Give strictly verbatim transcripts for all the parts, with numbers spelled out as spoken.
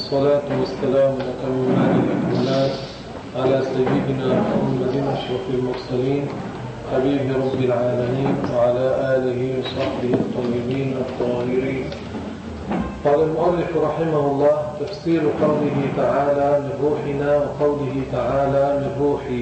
والصلاة والسلام الأتمان الأكملان على سيدنا محمد أشرف المرسلين حبيب رب العالمين وعلى آله وصحبه الطيبين الطاهرين. قال المؤلف رحمه الله: تفسير قوله تعالى من روحنا وقوله تعالى من روحي.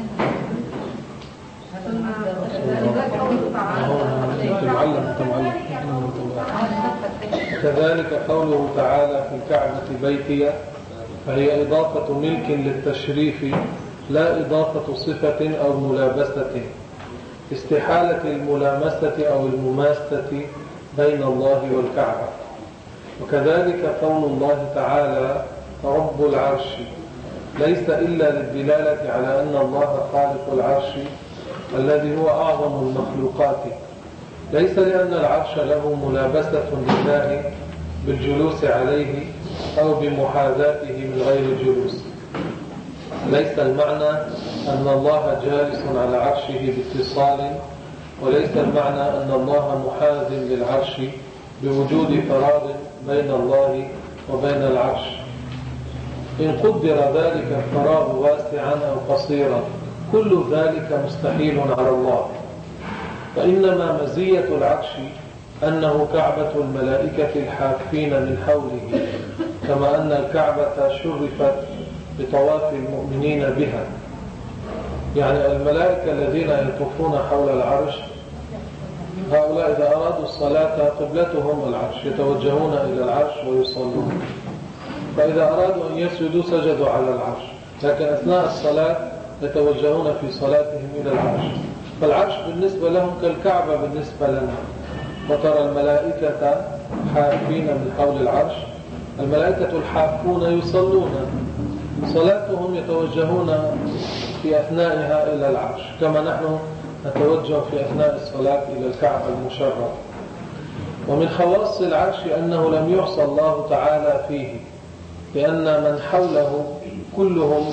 كذلك قوله تعالى في الكعبة بيتي، فهي إضافة ملك للتشريف لا إضافة صفة أو ملابسة، استحالة الملامسة أو المماسة بين الله والكعبة. وكذلك قول الله تعالى رب العرش ليس إلا للدلالة على أن الله خالق العرش الذي هو أعظم المخلوقات، ليس لأن العرش له ملابسة لله بالجلوس عليه أو بمحاذاته من غير الجلوس. ليس المعنى أن الله جالس على عرشه باتصال، وليس المعنى أن الله محاذ للعرش بوجود فراغ بين الله وبين العرش. إن قدر ذلك الفراغ واسعا أو قصيرا كل ذلك مستحيل على الله، فإنما مزية العرش أنه كعبة الملائكة الحافين من حوله، كما أن الكعبة شرفت بطواف المؤمنين بها. يعني الملائكة الذين يطوفون حول العرش هؤلاء إذا أرادوا الصلاة قبلتهم العرش، يتوجهون إلى العرش ويصلون. فإذا أرادوا أن يسجدوا سجدوا على العرش، لكن أثناء الصلاة يتوجهون في صلاتهم إلى العرش. فالعرش بالنسبة لهم كالكعبة بالنسبة لنا. وترى الملائكة حافين من حول العرش، الملائكة الحافون يصلون، صلاتهم يتوجهون في أثنائها إلى العرش، كما نحن نتوجه في أثناء الصلاة إلى الكعبة المشرفة. ومن خواص العرش أنه لم يعصى الله تعالى فيه، لأن من حوله كلهم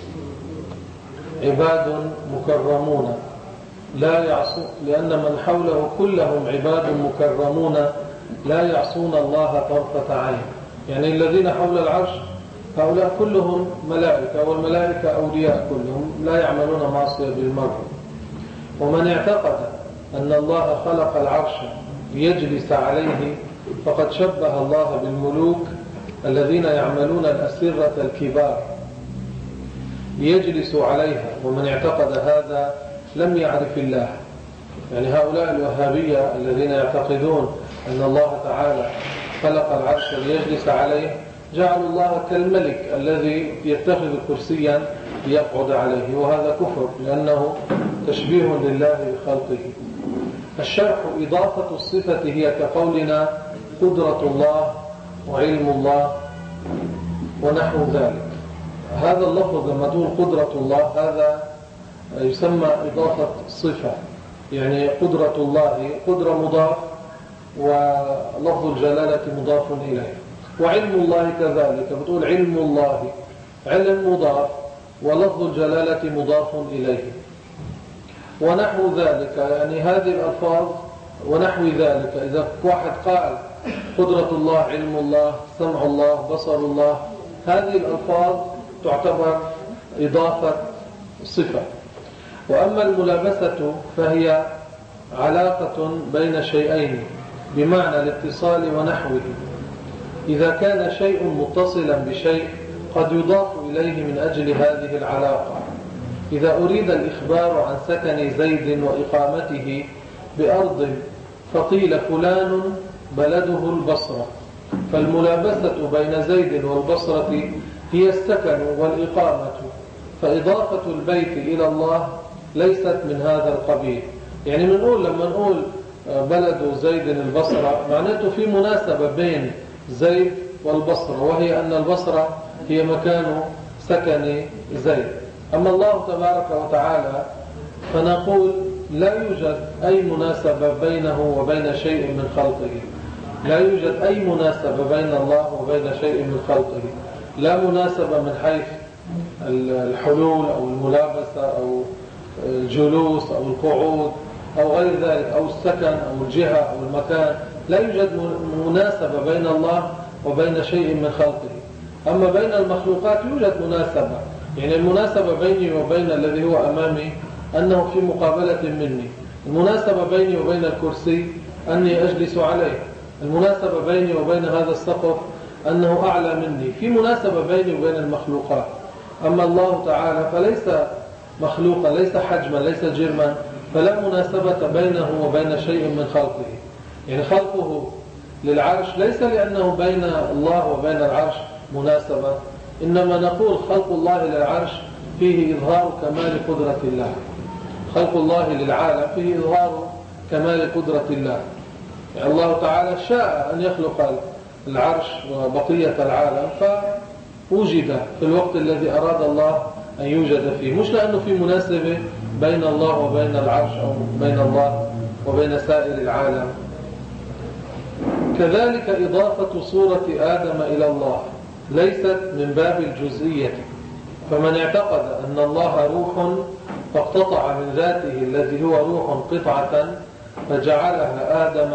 عباد مكرمون لا يعصون، لأن من حوله كلهم عباد مكرمون لا يعصون الله طرفة عين. يعني الذين حول العرش هؤلاء كلهم ملائكة، والملائكة أولياء كلهم لا يعملون معصية بالمرء. ومن اعتقد أن الله خلق العرش ليجلس عليه فقد شبه الله بالملوك الذين يعملون الأسرة الكبار ليجلسوا عليها. ومن اعتقد هذا لم يعرف الله. يعني هؤلاء الوهابية الذين يعتقدون أن الله تعالى خلق العرش ليجلس عليه جعلوا الله كالملك الذي يتخذ كرسيا ليقعد عليه، وهذا كفر لأنه تشبيه لله بخلقه. الشرح: إضافة الصفة هي كقولنا قدرة الله وعلم الله ونحو ذلك. هذا اللفظ لما تقول قدرة الله هذا يسمى إضافة صفة، يعني قدرة الله قدرة مضاف ولفظ الجلالة مضاف إليه. وعلم الله كذلك، بتقول علم الله، علم مضاف ولفظ الجلالة مضاف إليه. ونحو ذلك، يعني هذه الألفاظ ونحو ذلك. إذا واحد قال قدرة الله، علم الله، سمع الله، بصر الله، هذه الألفاظ تعتبر إضافة صفة. وأما الملابسة فهي علاقة بين شيئين بمعنى الاتصال ونحوه. إذا كان شيء متصلا بشيء قد يضاف إليه من أجل هذه العلاقة. إذا أريد الإخبار عن سكن زيد وإقامته بأرض فقيل فلان بلده البصرة، فالملابسة بين زيد والبصرة هي السكن والإقامة. فإضافة البيت إلى الله ليست من هذا القبيل. يعني بنقول لما نقول بلد زيد البصرة معناته في مناسبة بين زيد والبصرة، وهي أن البصرة هي مكان سكن زيد. أما الله تبارك وتعالى فنقول لا يوجد أي مناسبة بينه وبين شيء من خلقه، لا يوجد أي مناسبة بين الله وبين شيء من خلقه، لا مناسبة من حيث الحلول أو الملابسة أو الجلوس أو القعود أو غير ذلك، أو السكن أو الجهة أو المكان. لا يوجد مناسبة بين الله وبين شيء من خلقه. أما بين المخلوقات يوجد مناسبة، يعني المناسبة بيني وبين الذي هو أمامي أنه في مقابلة مني، المناسبة بيني وبين الكرسي أني أجلس عليه، المناسبة بيني وبين هذا السقف أنه أعلى مني، في مناسبة بيني وبين المخلوقات. أما الله تعالى فليس مخلوقا، ليس حجما، ليس جرما، فلا مناسبة بينه وبين شيء من خلقه. يعني خلقه للعرش ليس لأنه بين الله وبين العرش مناسبة، إنما نقول خلق الله للعرش فيه إظهار كمال قدرة الله، خلق الله للعالم فيه إظهار كمال قدرة الله. يعني الله تعالى شاء أن يخلق العرش وبقية العالم فوجد في الوقت الذي أراد الله أن يوجد فيه، مش لأنه في مناسبة بين الله وبين العرش أو بين الله وبين سائر العالم. كذلك إضافة صورة آدم إلى الله ليست من باب الجزئية، فمن اعتقد أن الله روح فاقتطع من ذاته الذي هو روح قطعة فجعلها آدم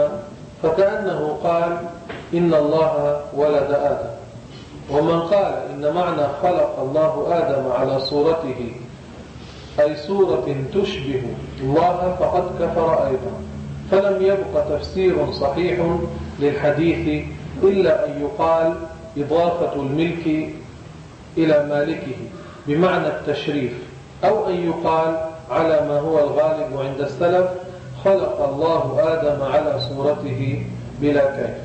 فكأنه قال إن الله ولد آدم. ومن قال إن معنى خلق الله آدم على صورته أي صورة تشبه الله فقد كفر أيضا. فلم يبق تفسير صحيح للحديث إلا أن يقال إضافة الملك إلى مالكه بمعنى التشريف، أو أن يقال على ما هو الغالب عند السلف خلق الله آدم على صورته بلا كيف.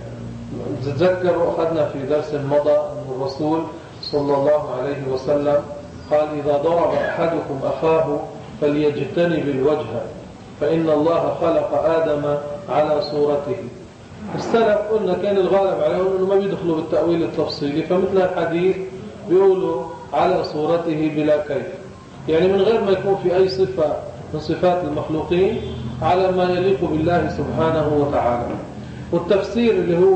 تذكروا أخذنا في درس مضى أن الرسول صلى الله عليه وسلم قال إذا ضرب أحدكم أخاه فليجتنب الوجه فإن الله خلق آدم على صورته. السلف قلنا كان الغالب عليهم أنه ما بيدخلوا بالتأويل التفصيلي، فمثل الحديث بيقولوا على صورته بلا كيف، يعني من غير ما يكون في أي صفة من صفات المخلوقين، على ما يليق بالله سبحانه وتعالى. والتفسير اللي هو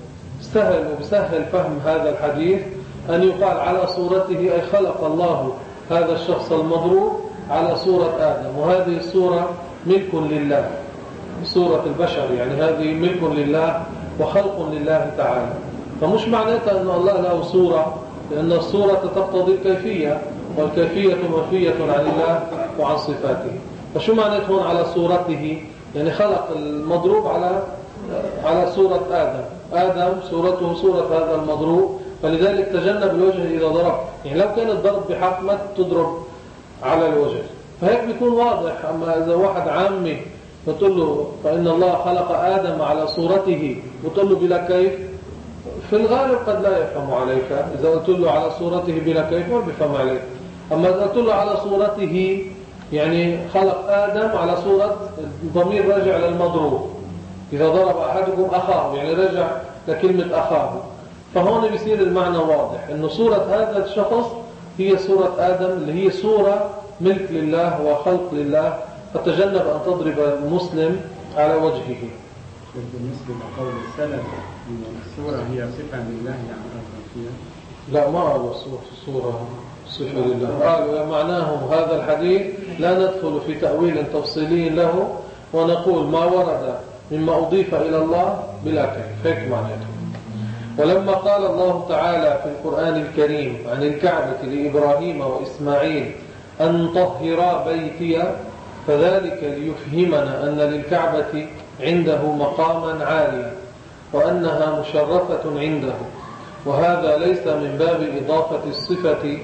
سهل وبسهل فهم هذا الحديث أن يقال على صورته أي خلق الله هذا الشخص المضروب على صورة آدم، وهذه الصورة ملك لله، صورة البشر يعني هذه ملك لله وخلق لله تعالى. فمش معناتها أن الله له صورة، لأن الصورة تقتضي الكيفية، والكيفية منفية عن الله وعن صفاته. فشو معناته هون على صورته؟ يعني خلق المضروب على على صورة آدم، آدم صورته صورة هذا المضروب، فلذلك تجنب الوجه إذا ضرب. يعني لو كان الضرب بحق ما تضرب على الوجه، فهيك بيكون واضح. أما إذا واحد عامي فتقول له فإن الله خلق آدم على صورته وتقول له بلا كيف، في الغالب قد لا يفهم عليك. إذا قلت له على صورته بلا كيف ما بيفهم عليك. أما إذا قلت له على صورته يعني خلق آدم على صورة الضمير راجع للمضروب، إذا ضرب أحدكم أخاه يعني رجع لكلمة أخاه، فهون بيصير المعنى واضح إنه صورة هذا الشخص هي صورة آدم اللي هي صورة ملك لله وخلق لله، فتجنب أن تضرب المسلم على وجهه. بالنسبة لقول السلف إن الصورة هي صفة لله يعني فيها؟ لا، ما قالوا الصورة صفة لله، قالوا معناهم هذا الحديث لا ندخل في تأويل تفصيلي له ونقول ما ورد مما أضيف إلى الله بلا كيف، هيك معناته. ولما قال الله تعالى في القرآن الكريم عن الكعبة لإبراهيم وإسماعيل أن طهرا بيتي، فذلك ليفهمنا أن للكعبة عنده مقاما عاليا وأنها مشرفة عنده، وهذا ليس من باب إضافة الصفة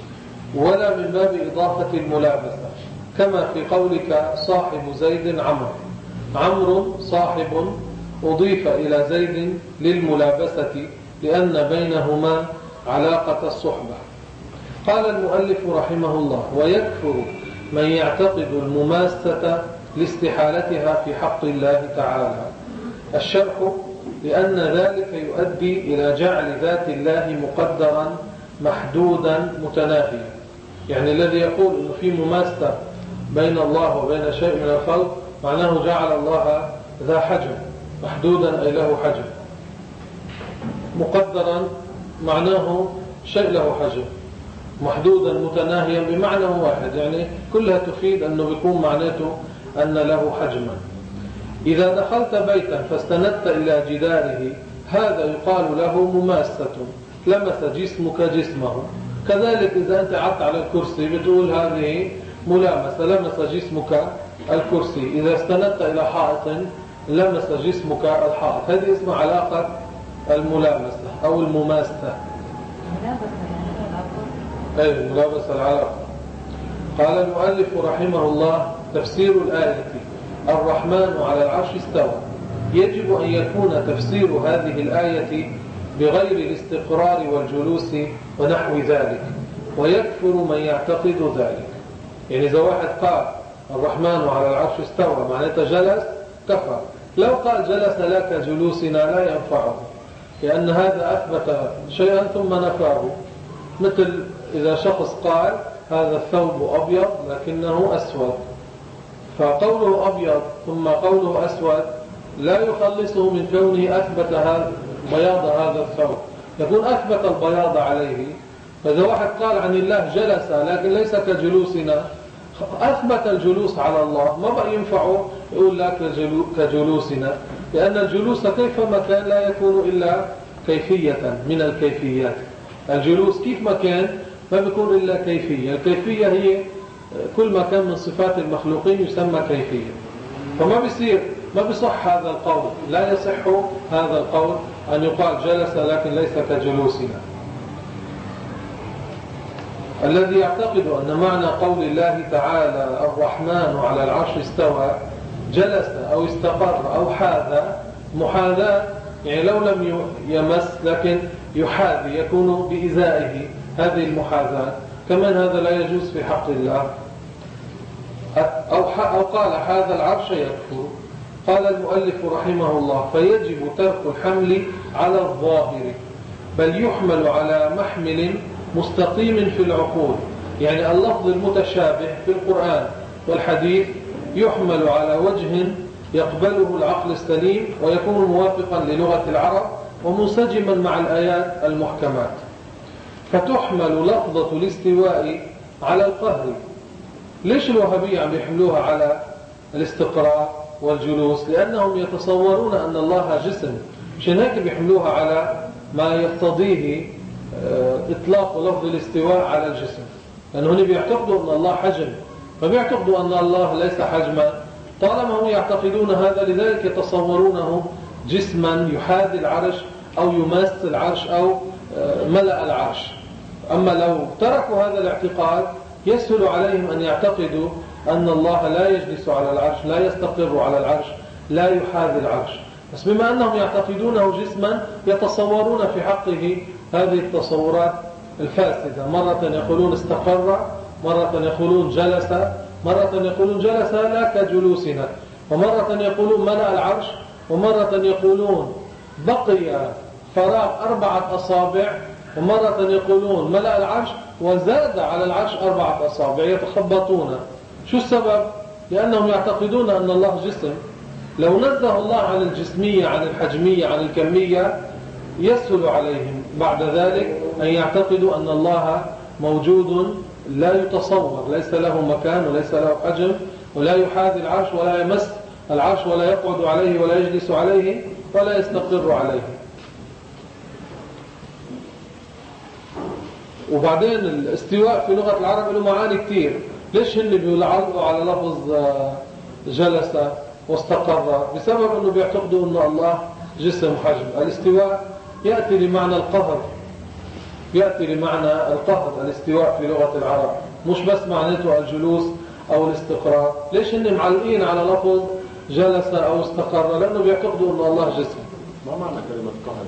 ولا من باب إضافة الملابسة، كما في قولك صاحب زيد عمرو. عمرو صاحب أضيف إلى زيد للملابسة لأن بينهما علاقة الصحبة. قال المؤلف رحمه الله: ويكفر من يعتقد المماسة لاستحالتها في حق الله تعالى. الشرح: لأن ذلك يؤدي إلى جعل ذات الله مقدرا محدودا متناهيا. يعني الذي يقول إنه في مماسة بين الله وبين شيء من الخلق معناه جعل الله ذا حجم، محدودا أي له حجم، مقدرا معناه شيء له حجم، محدودا متناهيا بمعنى واحد، يعني كلها تفيد أنه بيكون معناته أن له حجما. إذا دخلت بيتا فاستندت إلى جداره هذا يقال له مماسة، لمس جسمك جسمه. كذلك إذا أنت قعدت على الكرسي بتقول هذه ملامسة، لمس جسمك الكرسي. إذا استندت إلى حائط لمس جسمك الحائط. هذه اسمها علاقة الملامسة أو المماسة. أي الملامسة العلاقة. قال المؤلف رحمه الله: تفسير الآية الرحمن على العرش استوى. يجب أن يكون تفسير هذه الآية بغير الاستقرار والجلوس ونحو ذلك، ويكفر من يعتقد ذلك. يعني إذا واحد قال الرحمن على العرش استوى معناته جلس، كفر. لو قال جلس لك جلوسنا لا ينفعه، لأن هذا أثبت شيئا ثم نفاه. مثل إذا شخص قال هذا الثوب أبيض لكنه أسود، فقوله أبيض ثم قوله أسود لا يخلصه من كونه أثبت هذا بياض هذا الثوب، يكون أثبت البياض عليه. فإذا واحد قال عن الله جلس لكن ليس كجلوسنا، أثبت الجلوس على الله، ما بقى ينفعه يقول لا كجلوسنا، لأن الجلوس كيفما كان لا يكون إلا كيفية من الكيفيات. الجلوس كيف ما كان ما بيكون إلا كيفية. الكيفية هي كل ما كان من صفات المخلوقين يسمى كيفية. فما بيصير ما بيصح هذا القول، لا يصح هذا القول أن يقال جلس لكن ليس كجلوسنا. الذي يعتقد أن معنى قول الله تعالى الرحمن على العرش استوى جلس أو استقر أو حاذى، محاذاة يعني لو لم يمس لكن يحاذي يكون بإزائه، هذه المحاذاة. كمان هذا لا يجوز في حق الله. أو, أو قال هذا العرش يكفر. قال المؤلف رحمه الله: فيجب ترك الحمل على الظاهر، بل يحمل على محمل مستقيم في العقول. يعني اللفظ المتشابه في القرآن والحديث يحمل على وجه يقبله العقل السليم ويكون موافقا للغة العرب ومنسجما مع الآيات المحكمات. فتحمل لفظة الاستواء على القهر. ليش الوهابية عم يحملوها على الاستقرار والجلوس؟ لأنهم يتصورون أن الله جسم، مشان هيك بيحملوها على ما يقتضيه إطلاق لفظ الاستواء على الجسم، لأنه هنا بيعتقدوا أن الله حجم، فبيعتقدوا أن الله ليس حجما. طالما هم يعتقدون هذا لذلك يتصورونه جسما يحاذي العرش أو يماس العرش أو ملأ العرش. أما لو تركوا هذا الاعتقاد يسهل عليهم أن يعتقدوا أن الله لا يجلس على العرش، لا يستقر على العرش، لا يحاذي العرش. بس بما أنهم يعتقدونه جسما يتصورون في حقه هذه التصورات الفاسدة. مرة يقولون استقر، مرة يقولون جلس، مرة يقولون جلس لا كجلوسنا، ومرة يقولون ملأ العرش، ومرة يقولون بقي فراغ أربعة أصابع، ومرة يقولون ملأ العرش وزاد على العرش أربعة أصابع. يتخبطون. شو السبب؟ لأنهم يعتقدون أن الله جسم. لو نزه الله عن الجسمية، عن الحجمية، عن الكمية، يسهل عليهم بعد ذلك أن يعتقدوا أن الله موجود لا يتصور، ليس له مكان وليس له حجم، ولا يحاذي العرش ولا يمس العرش ولا يقعد عليه ولا يجلس عليه ولا يستقر عليه. وبعدين الاستواء في لغة العرب له معاني كتير. ليش هن بيلعبوا على لفظ جلس واستقر؟ بسبب أنه بيعتقدوا أن الله جسم حجم. الاستواء يأتي لمعنى القهر، يأتي لمعنى القهر الاستواء في لغة العرب، مش بس معناته الجلوس أو الاستقرار. ليش هن معلقين على لفظ جلس أو استقر؟ لأنه بيعتقدوا أن الله جسم. ما معنى كلمة قهر؟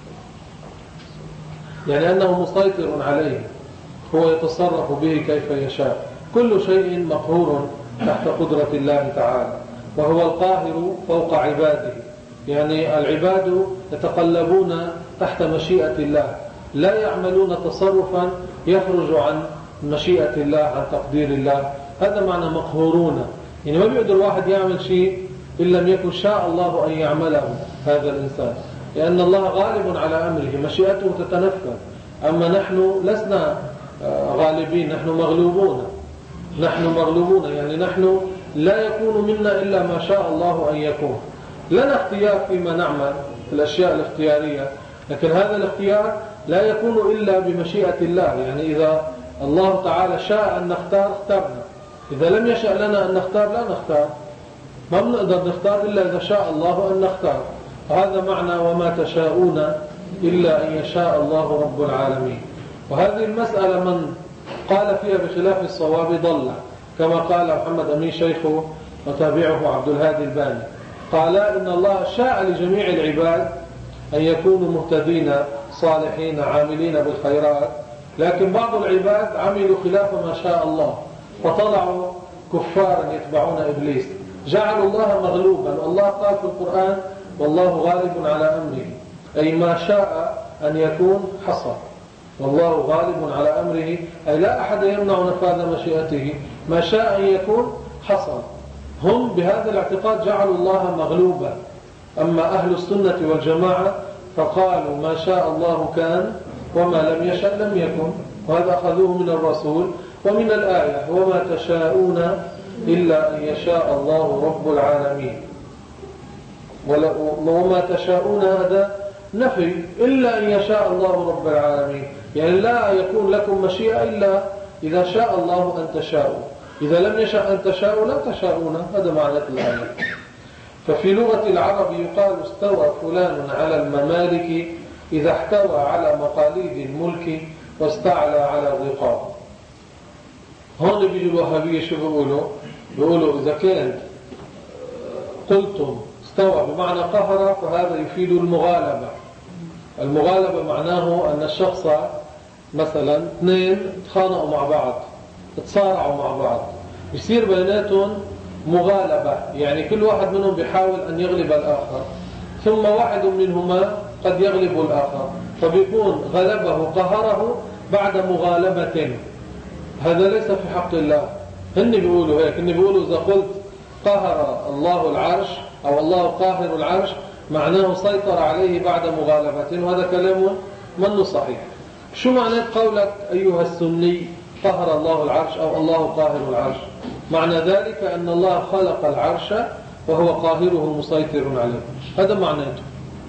يعني أنه مسيطر عليه، هو يتصرف به كيف يشاء. كل شيء مقهور تحت قدرة الله تعالى، وهو القاهر فوق عباده. يعني العباد يتقلبون تحت مشيئة الله، لا يعملون تصرفا يخرج عن مشيئة الله، عن تقدير الله. هذا معنى مقهورون. يعني ما بيقدر واحد يعمل شيء إن لم يكن شاء الله أن يعمله هذا الإنسان، لأن الله غالب على أمره، مشيئته تتنفذ. أما نحن لسنا غالبين، نحن مغلوبون. نحن مغلوبون يعني نحن لا يكون منا إلا ما شاء الله أن يكون. لنا اختيار فيما نعمل، الأشياء الاختيارية، لكن هذا الاختيار لا يكون إلا بمشيئة الله. يعني إذا الله تعالى شاء أن نختار اخترنا، إذا لم يشأ لنا أن نختار لا نختار، ما بنقدر نختار إلا إذا شاء الله أن نختار. وهذا معنى وما تشاءون إلا أن يشاء الله رب العالمين. وهذه المسألة من قال فيها بخلاف الصواب ضل، كما قال محمد أمين شيخه وتابعه عبد الهادي الباني، قال إن الله شاء لجميع العباد أن يكونوا مهتدين صالحين عاملين بالخيرات، لكن بعض العباد عملوا خلاف ما شاء الله فطلعوا كفارا يتبعون إبليس، جعلوا الله مغلوبا. والله قال في القرآن والله غالب على أمره، أي ما شاء أن يكون حصل، والله غالب على أمره، أي لا أحد يمنع نفاذ مشيئته، ما شاء أن يكون حصل. هم بهذا الاعتقاد جعلوا الله مغلوبا. أما أهل السنة والجماعة فقالوا ما شاء الله كان وما لم يشأ لم يكن، وهذا أخذوه من الرسول ومن الآية وما تشاءون إلا أن يشاء الله رب العالمين. وما تشاءون هذا نفي، إلا أن يشاء الله رب العالمين، يعني لا يكون لكم مشيئة إلا إذا شاء الله أن تشاءوا، إذا لم يشاء أن تشاءوا لا تشاءون. هذا معنى الآية. ففي لغة العرب يقال استوى فلان على الممالك إذا احتوى على مقاليد الملك واستعلى على الرقاب. هون بيجوا الوهابية شو بيقولوا؟ بيقولوا إذا كان قلتم استوى بمعنى قهر فهذا يفيد المغالبة. المغالبة معناه أن الشخص مثلا اثنين تخانقوا مع بعض، تصارعوا مع بعض، يصير بيناتهم مغالبة، يعني كل واحد منهم بيحاول أن يغلب الآخر، ثم واحد منهما قد يغلب الآخر، فبيكون غلبه قهره بعد مغالبة. هذا ليس في حق الله. هن بيقولوا هيك، هن بيقولوا إذا قلت قهر الله العرش أو الله قاهر العرش معناه سيطر عليه بعد مغالبة، وهذا كلام منه صحيح. شو معنى قولك أيها السني قهر الله العرش أو الله قاهر العرش؟ معنى ذلك أن الله خلق العرش وهو قاهره مسيطر عليه، هذا معناته.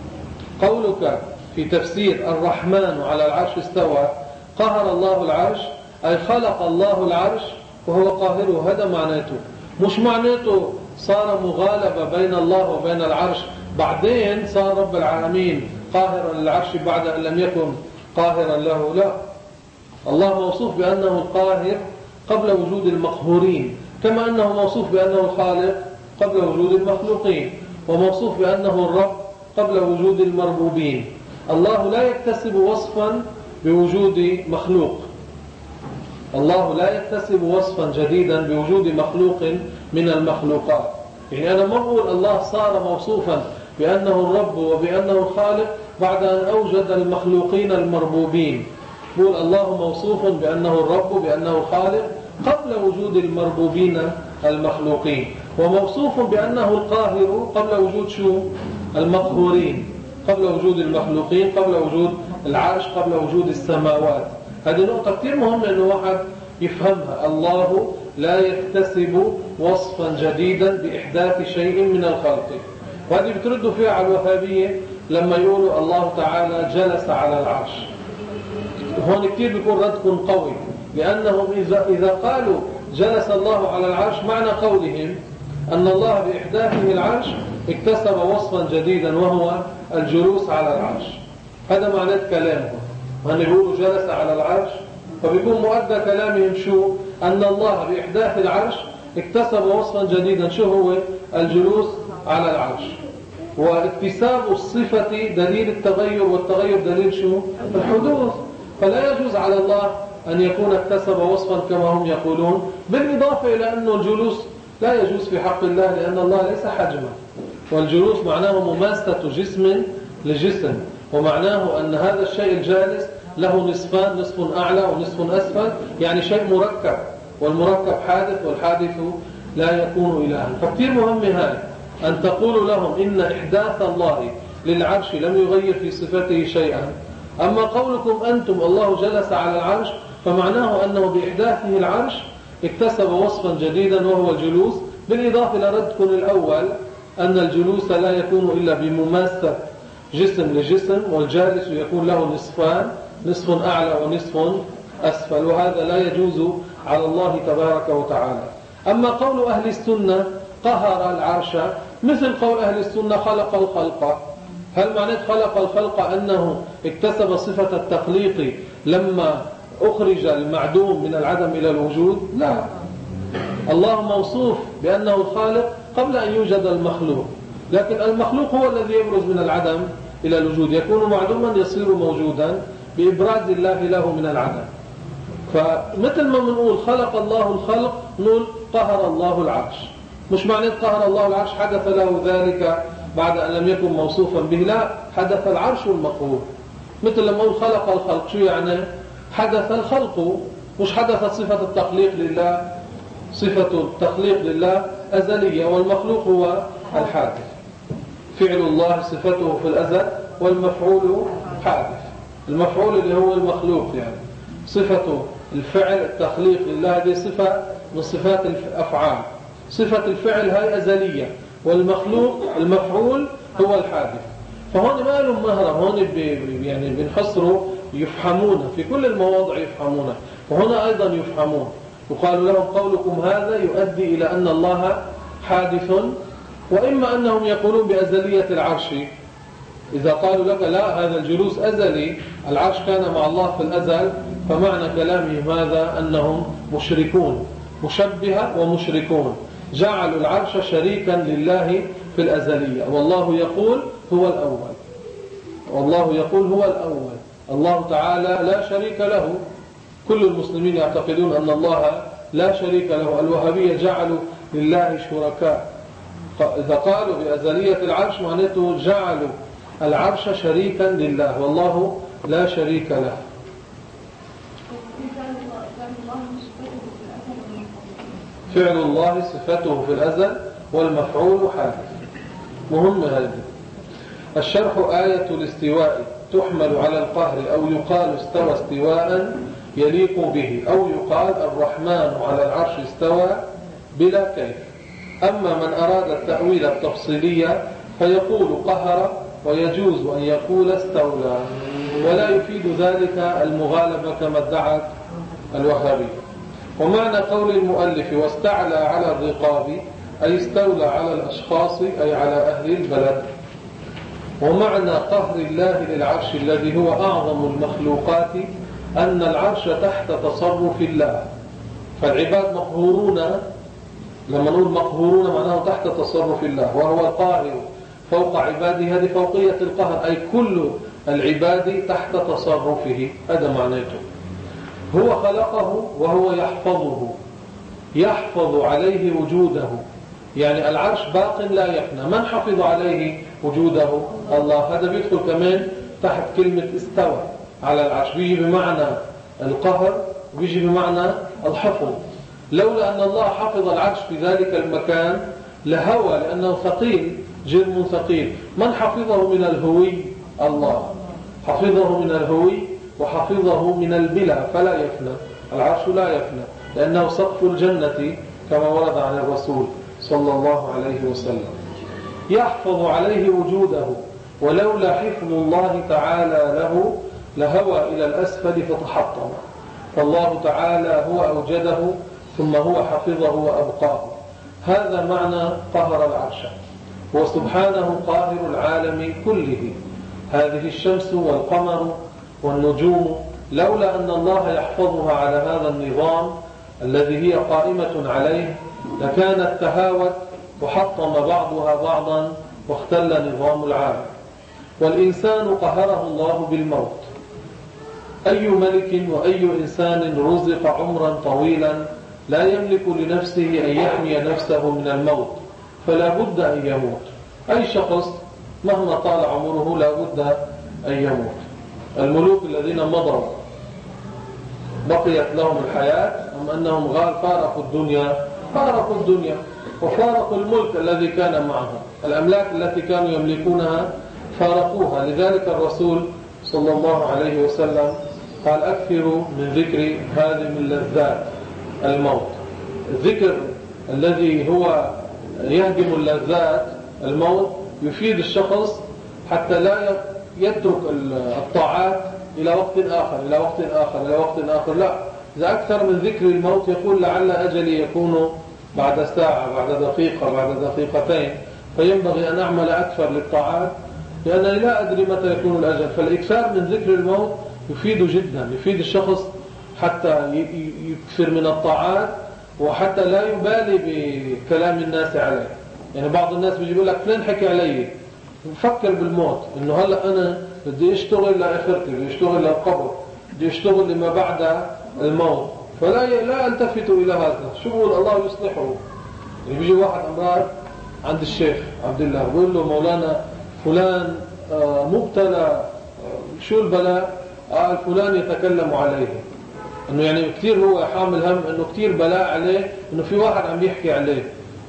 قولك في تفسير الرحمن على العرش استوى قهر الله العرش أي خلق الله العرش وهو قاهره، هذا معناته. مش معناته صار مغالبة بين الله وبين العرش بعدين صار رب العالمين قاهرا للعرش بعد أن لم يكن قاهرا له، لا. الله موصوف بأنه القاهر قبل وجود المقهورين، كما أنه موصوف بأنه الخالق قبل وجود المخلوقين، وموصوف بأنه الرب قبل وجود المربوبين. الله لا يكتسب وصفا بوجود مخلوق، الله لا يكتسب وصفا جديدا بوجود مخلوق من المخلوقات. يعني أنا ما أقول الله صار موصوفا بأنه الرب وبأنه الخالق بعد أن أوجد المخلوقين المربوبين، يقول الله موصوف بأنه الرب بأنه الخالق قبل وجود المربوبين المخلوقين، وموصوف بأنه القاهر قبل وجود شو؟ المقهورين، قبل وجود المخلوقين، قبل وجود العرش، قبل وجود السماوات. هذه نقطة كثير مهمة أنه واحد يفهمها. الله لا يكتسب وصفا جديدا بإحداث شيء من الخلق. وهذه بتردوا فيها على الوهابية لما يقولوا الله تعالى جلس على العرش. هون كثير بيكون ردكم قوي، لأنهم إذا, إذا قالوا جلس الله على العرش معنى قولهم أن الله بإحداثه العرش اكتسب وصفا جديدا وهو الجلوس على العرش. هذا معنى كلامهم. وأن يقولوا جلس على العرش فبيكون مؤدى كلامهم شو؟ أن الله بإحداث العرش اكتسب وصفا جديدا، شو هو؟ الجلوس على العرش. واكتساب الصفة دليل التغير، والتغير دليل شو؟ الحدوث. فلا يجوز على الله أن يكون اكتسب وصفا كما هم يقولون، بالإضافة إلى أن الجلوس لا يجوز في حق الله، لأن الله ليس حجما، والجلوس معناه مماسة جسم لجسم، ومعناه أن هذا الشيء الجالس له نصفان، نصف أعلى ونصف أسفل، يعني شيء مركب، والمركب حادث والحادث لا يكون إلها. فكثير مهم هذا أن تقولوا لهم إن إحداث الله للعرش لم يغير في صفته شيئا. أما قولكم أنتم الله جلس على العرش فمعناه أنه بإحداثه العرش اكتسب وصفا جديدا وهو الجلوس، بالإضافة إلى ردكم الأول أن الجلوس لا يكون إلا بمماسة جسم لجسم، والجالس يكون له نصفان، نصف أعلى ونصف أسفل، وهذا لا يجوز على الله تبارك وتعالى. أما قول أهل السنة قهر العرش، مثل قول أهل السنة خلق الخلق. هل معنى خلق الخلق أنه اكتسب صفة التخليق لما أخرج المعدوم من العدم إلى الوجود؟ لا، الله موصوف بأنه الخالق قبل أن يوجد المخلوق، لكن المخلوق هو الذي يبرز من العدم إلى الوجود، يكون معدوما يصير موجودا بإبراز الله له من العدم. فمثل ما بنقول خلق الله الخلق، نقول قهر الله العرش. مش معنى قهر الله العرش حدث له ذلك بعد أن لم يكن موصوفا به، لا، حدث العرش المقهور. مثل لما نقول خلق الخلق، شو يعني؟ حدث الخلق، مش حدثت صفة التخليق لله. صفة التخليق لله أزلية، والمخلوق هو الحادث. فعل الله صفته في الأزل، والمفعول حادث. المفعول اللي هو المخلوق، يعني صفة الفعل التخليق لله هذه صفة من صفات الأفعال. صفة الفعل هاي أزلية، والمخلوق المفعول هو الحادث. فهون ما لهم مهرة، هون يعني بنحصروا يفهمون في كل المواضع، يفهمون، وهنا أيضا يفهمون. يقال لهم قولكم هذا يؤدي إلى أن الله حادث، وإما أنهم يقولون بأزلية العرش. إذا قالوا لك لا، هذا الجلوس أزلي، العرش كان مع الله في الأزل، فمعنى كلامهم هذا أنهم مشركون، مشبهة ومشركون، جعلوا العرش شريكا لله في الأزلية. والله يقول هو الأول، والله يقول هو الأول. الله تعالى لا شريك له. كل المسلمين يعتقدون أن الله لا شريك له. الوهابية جعلوا لله شركاء. إذا قالوا بأزلية العرش معناته جعلوا العرش شريكا لله، والله لا شريك له. فعل الله صفته في الأزل، والمفعول حادث. مهم هذا. الشرح آية الاستواء تحمل على القهر، أو يقال استوى استواء يليق به، أو يقال الرحمن على العرش استوى بلا كيف. أما من أراد التأويل التفصيلي فيقول قهر، ويجوز أن يقول استولى، ولا يفيد ذلك المغالبة كما ادعت الوهابية. ومعنى قول المؤلف واستعلى على الرقاب، أي استولى على الأشخاص، أي على أهل البلد. ومعنى قهر الله للعرش الذي هو أعظم المخلوقات أن العرش تحت تصرف الله، فالعباد مقهورون. لما نقول مقهورون معناه تحت تصرف الله، وهو القاهر فوق عباده. هذه فوقية القهر، أي كل العباد تحت تصرفه، هذا معناته. هو خلقه وهو يحفظه، يحفظ عليه وجوده، يعني العرش باق لا يفنى. من حفظ عليه وجوده؟ الله. هذا بيدخل كمان تحت كلمة استوى على العرش، بيجي بمعنى القهر، بيجي بمعنى الحفظ. لولا أن الله حفظ العرش في ذلك المكان لهوى، لأنه ثقيل، جرم ثقيل. من حفظه من الهوي؟ الله. حفظه من الهوي وحفظه من البلا، فلا يفنى. العرش لا يفنى، لأنه سقف الجنة كما ورد عن الرسول صلى الله عليه وسلم. يحفظ عليه وجوده، ولولا حفظ الله تعالى له لهوى إلى الأسفل فتحطم. فالله تعالى هو أوجده، ثم هو حفظه وأبقاه. هذا معنى قهر العرش. وسبحانه قاهر العالم كله. هذه الشمس والقمر والنجوم لولا أن الله يحفظها على هذا النظام الذي هي قائمة عليه لكانت تهاوت وحطم بعضها بعضا واختل نظام العالم. والإنسان قهره الله بالموت. أي ملك وأي إنسان رزق عمرا طويلا لا يملك لنفسه أن يحمي نفسه من الموت، فلا بد أن يموت. أي شخص مهما طال عمره لا بد أن يموت. الملوك الذين مضوا بقيت لهم الحياة، أم أنهم غال فارقوا الدنيا؟ فارقوا الدنيا وفارقوا الملك الذي كان معهم. الأملاك التي كانوا يملكونها فارقوها. لذلك الرسول صلى الله عليه وسلم قال أكثروا من ذكر هذه اللذات الموت. الذكر الذي هو يهدم اللذات الموت يفيد الشخص حتى لا يترك الطاعات إلى وقت آخر إلى وقت آخر إلى وقت آخر. لا، إذا أكثر من ذكر الموت يقول لعل أجلي يكون بعد ساعة، بعد دقيقة، بعد دقيقتين، فينبغي أن أعمل أكثر للطاعات لأنني لا أدري متى يكون الأجل. فالإكثار من ذكر الموت يفيد جدا، يفيد الشخص حتى يكثر من الطاعات وحتى لا يبالي بكلام الناس عليه. يعني بعض الناس بيجي يقول لك فلان حكي علي، بفكر بالموت إنه هلأ أنا بدي أشتغل لآخرتي، بدي أشتغل للقبر، بدي أشتغل لما بعد الموت، فلا لا التفت إلى هذا. شو بقول الله يصلحه. يعني بيجي واحد أمرار عند الشيخ عبد الله بقول له مولانا فلان مبتلى، شو البلاء؟ قال فلان يتكلم عليه، انه يعني كثير هو حامل هم انه كثير بلاء عليه، انه في واحد عم يحكي عليه.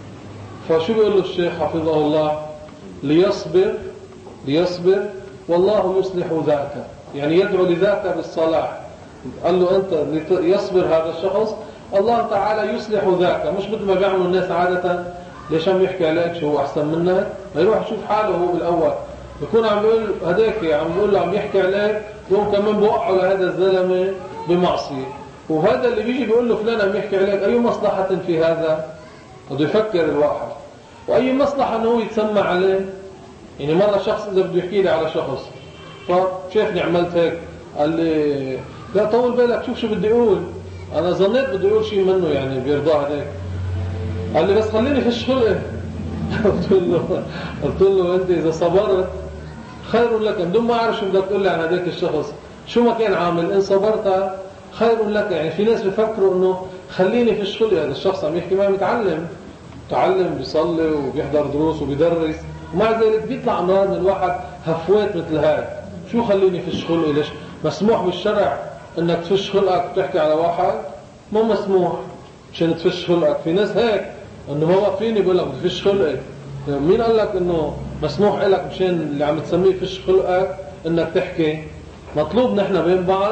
فشو بيقول له الشيخ حفظه الله؟ ليصبر ليصبر والله يصلح ذاك، يعني يدعو لذاك بالصلاح. قال له انت يصبر هذا الشخص الله تعالى يصلح ذاك، مش مثل ما بيعملوا الناس عادة. ليش عم يحكي عليك؟ شو هو احسن منك؟ ما يروح يشوف حاله هو بالاول، بيكون عم يقول هداك عم يقول له عم يحكي عليك، يوم كمان بوقعوا لهذا الزلمه بمعصيه. وهذا اللي بيجي بيقول له فلان عم يحكي عليك، اي مصلحه في هذا؟ بده يفكر الواحد. واي مصلحه انه هو يتسمع عليه؟ يعني مره شخص اذا بده يحكي لي على شخص فشافني عملت هيك، قال لي لا طول بالك شوف شو بدي اقول، انا ظنيت بدي اقول شيء منه يعني بيرضاه هيك. قال لي بس خليني في الشغل. قلت له قلت له انت اذا صبرت خير لك، بدون ما اعرف شو بدك تقول لي عن هذاك الشخص، شو ما كان عامل، ان صبرت خير لك. يعني في ناس بيفكروا انه خليني في الشغل، هذا الشخص عم يحكي معي متعلم متعلم بيصلي وبيحضر دروس وبيدرس، ومع ذلك بيطلع امراض من الواحد هفوات مثل هاي. شو خليني في الشغل؟ ليش مسموح بالشرع انك تفش خلقك وتحكي على واحد؟ مو مسموح عشان تفش خلقك. في ناس هيك انه ما واقفيني بقول لك بدي فش خلقي. مين قال لك انه مسموح لك مشان اللي عم تسميه فش خلقك انك تحكي؟ مطلوب نحن بين بعض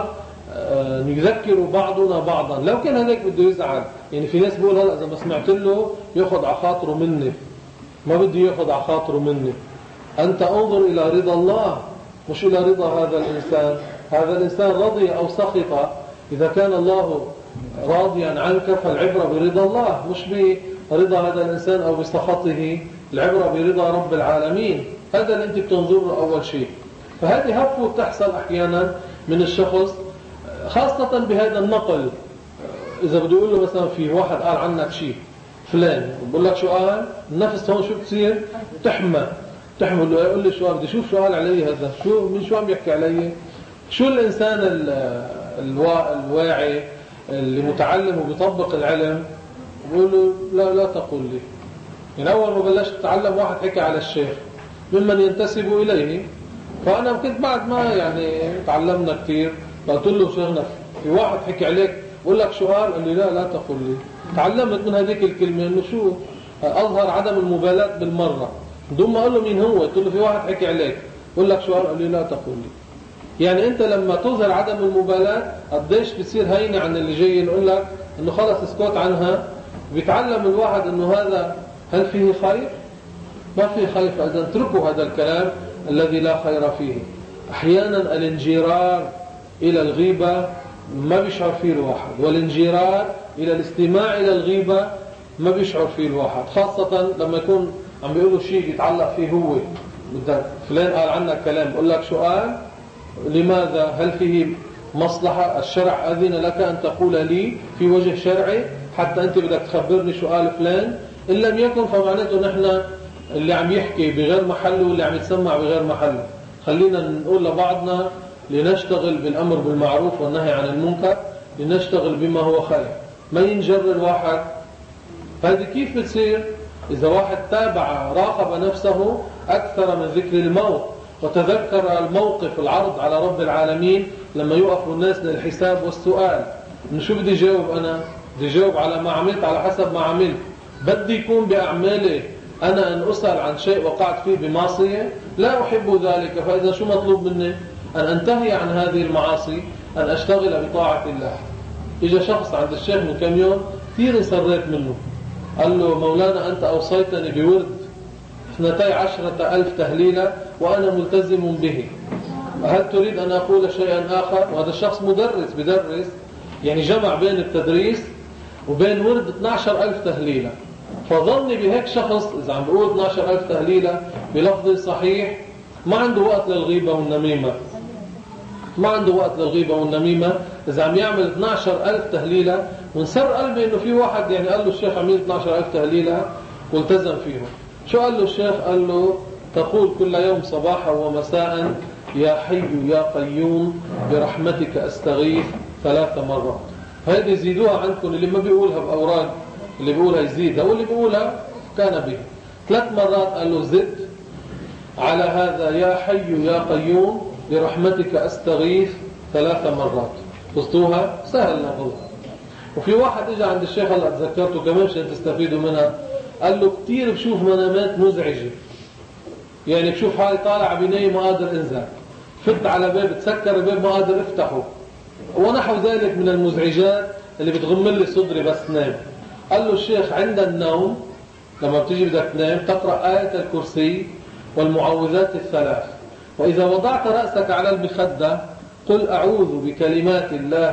نذكر بعضنا بعضا. لو كان هذاك بده يزعل، يعني في ناس بيقول هلا اذا ما سمعت له ياخذ على خاطره مني، ما بدي ياخذ على خاطره مني. انت انظر الى رضا الله مش الى رضا هذا الانسان. هذا الانسان رضي او سخط، اذا كان الله راضيا عنك فالعبره برضا الله مش برضا هذا الانسان او بسخطه، العبره برضا رب العالمين. هذا اللي انت بتنظره اول شيء. فهذه هفوه بتحصل احيانا من الشخص، خاصه بهذا النقل. اذا بده يقول له مثلا في واحد قال عنك شيء فلان، بقول لك شو قال، النفس هون شو بتصير؟ تحمى تحمى له يقول لي شو بدي اشوف شو قال علي هذا، شو من شو عم يحكي علي. شو الانسان الواعي اللي متعلم وبيطبق العلم بقول له لا لا تقول لي. يعني اول ما بلشت اتعلم واحد حكى على الشيخ ممن ينتسب اليه، فانا كنت بعد ما يعني تعلمنا كثير قلت له شيخنا في واحد حكي عليك بقول لك شو قال؟ قال لي لا لا تقول لي. تعلمت من هذيك الكلمه انه شو اظهر عدم المبالاه بالمره، بدون ما اقول له مين هو. قلت له في واحد حكي عليك بقول لك شو قال؟ قال لي لا تقول لي. يعني انت لما تظهر عدم المبالاه قديش بتصير هينه عن اللي جاي نقول لك انه خلص اسكت عنها. بيتعلم الواحد انه هذا هل فيه خير؟ ما فيه خير، فاذا اتركوا هذا الكلام الذي لا خير فيه. احيانا الانجرار الى الغيبه ما بيشعر فيه الواحد، والانجرار الى الاستماع الى الغيبه ما بيشعر فيه الواحد، خاصه لما يكون عم بيقولوا شيء يتعلق فيه هو. فلان قال عنك كلام بقول لك شو قال؟ لماذا؟ هل فيه مصلحة؟ الشرع أذن لك أن تقول لي في وجه شرعي حتى أنت بدك تخبرني شو قال فلان؟ إن لم يكن فمعناته نحن اللي عم يحكي بغير محله واللي عم يتسمع بغير محله. خلينا نقول لبعضنا لنشتغل بالأمر بالمعروف والنهي عن المنكر، لنشتغل بما هو خير، ما ينجر الواحد. هذه كيف بتصير؟ إذا واحد تابع راقب نفسه أكثر من ذكر الموت وتذكر الموقف العرض على رب العالمين لما يوقفوا الناس للحساب والسؤال. إن شو بدي جاوب أنا؟ بدي جاوب على ما عملت على حسب ما عملت. بدي يكون بأعمالي أنا أن أسأل عن شيء وقعت فيه بمعصية؟ لا أحب ذلك. فإذا شو مطلوب مني؟ أن أنتهي عن هذه المعاصي، أن أشتغل بطاعة الله. إجا شخص عند الشيخ من كم يوم كثير انسريت منه، قال له مولانا أنت أوصيتني بورد اثنتي عشرة ألف تهليلة وأنا ملتزم به، هل تريد أن أقول شيئا آخر؟ وهذا الشخص مدرس بدرس، يعني جمع بين التدريس وبين ورد اثني عشر ألف تهليلة. فظني بهيك شخص إذا عم بقول اثني عشر ألف تهليلة بلفظ صحيح ما عنده وقت للغيبة والنميمة، ما عنده وقت للغيبة والنميمة إذا عم يعمل اثني عشر ألف تهليلة. ونسر قلبي إنه في واحد يعني قال له الشيخ عمل اثني عشر ألف تهليلة والتزم فيهم. شو قال له الشيخ؟ قال له تقول كل يوم صباحا ومساء يا حي يا قيوم برحمتك أستغيث ثلاث مرات. هذه يزيدوها عنكم، اللي ما بيقولها بأوراد اللي بيقولها يزيدها، واللي بيقولها كان به. ثلاث مرات قال له زد على هذا يا حي يا قيوم برحمتك أستغيث ثلاث مرات. قصتوها سهل نقولها. وفي واحد اجى عند الشيخ هلا تذكرته كمان عشان تستفيدوا منها، قال له كثير بشوف منامات مزعجة، يعني بشوف حالي طالع بنايم ما قادر انزل، فت على باب تسكر الباب ما قادر افتحه، ونحو ذلك من المزعجات اللي بتغم لي صدري بس نام. قال له الشيخ عند النوم لما بتيجي بدك تنام تقرأ آية الكرسي والمعوذات الثلاث، وإذا وضعت رأسك على المخدة قل أعوذ بكلمات الله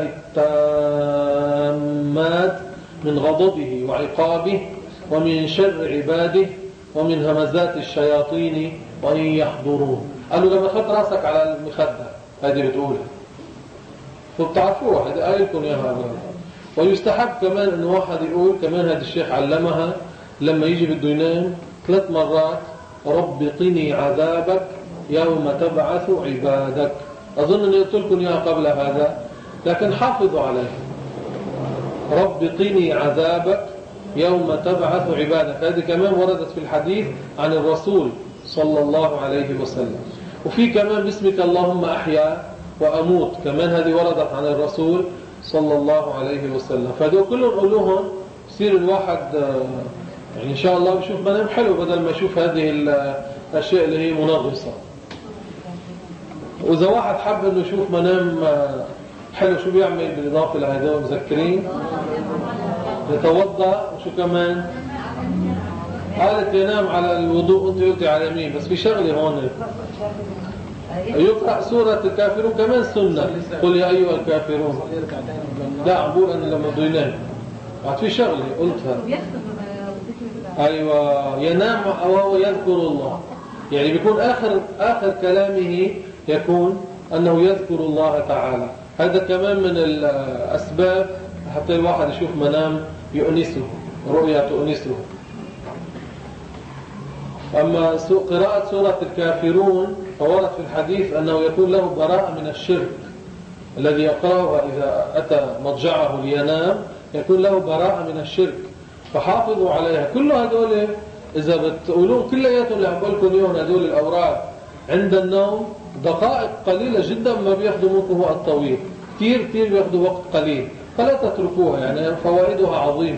التامات من غضبه وعقابه ومن شر عباده ومن همزات الشياطين وإن يحضرون. قالوا لما تحط رأسك على المخدة هذه بتقولها، فبتعرفوها هذه آيلكم يا هؤلاء. ويستحب كمان أنه واحد يقول كمان، هذا الشيخ علمها لما يجي بده ينام ثلاث مرات رب قني عذابك يوم تبعث عبادك. أظن أني قلت لكم إياها قبل هذا لكن حافظوا عليه. رب قني عذابك يوم تبعث عبادك، هذه كمان وردت في الحديث عن الرسول صلى الله عليه وسلم. وفي كمان باسمك اللهم أحيا وأموت، كمان هذه وردت عن الرسول صلى الله عليه وسلم. فهذول كلهم قولوهم يصير الواحد يعني إن شاء الله بيشوف منام حلو بدل ما يشوف هذه الأشياء اللي هي منغصة. وإذا واحد حب إنه يشوف منام حلو شو بيعمل بالإضافة لهذول مذكرين؟ يتوضأ. وشو كمان؟ قالت ينام على الوضوء، أنت قلتي على يمين، بس في شغلة هون يقرأ سورة الكافرون كمان سنة، قل يا أيها الكافرون. لا عم بقول أنه لما بده ينام بعد في شغلة قلتها، أيوة ينام وهو يذكر الله، يعني بيكون آخر آخر كلامه يكون أنه يذكر الله تعالى. هذا كمان من الأسباب حتى الواحد يشوف منام يؤنسه، رؤيا تؤنسه. أما قراءة سورة الكافرون فورد في الحديث أنه يكون له براءة من الشرك، الذي يقرأها إذا أتى مضجعه لينام يكون له براءة من الشرك، فحافظوا عليها. كل هذول إذا بتقولون كلياتهم اللي أقولكم اليوم هذول الأوراد عند النوم دقائق قليلة جدا ما بياخذوا منكم وقت طويل، كثير كثير بياخذوا وقت قليل، فلا تتركوها، يعني فوائدها عظيمة.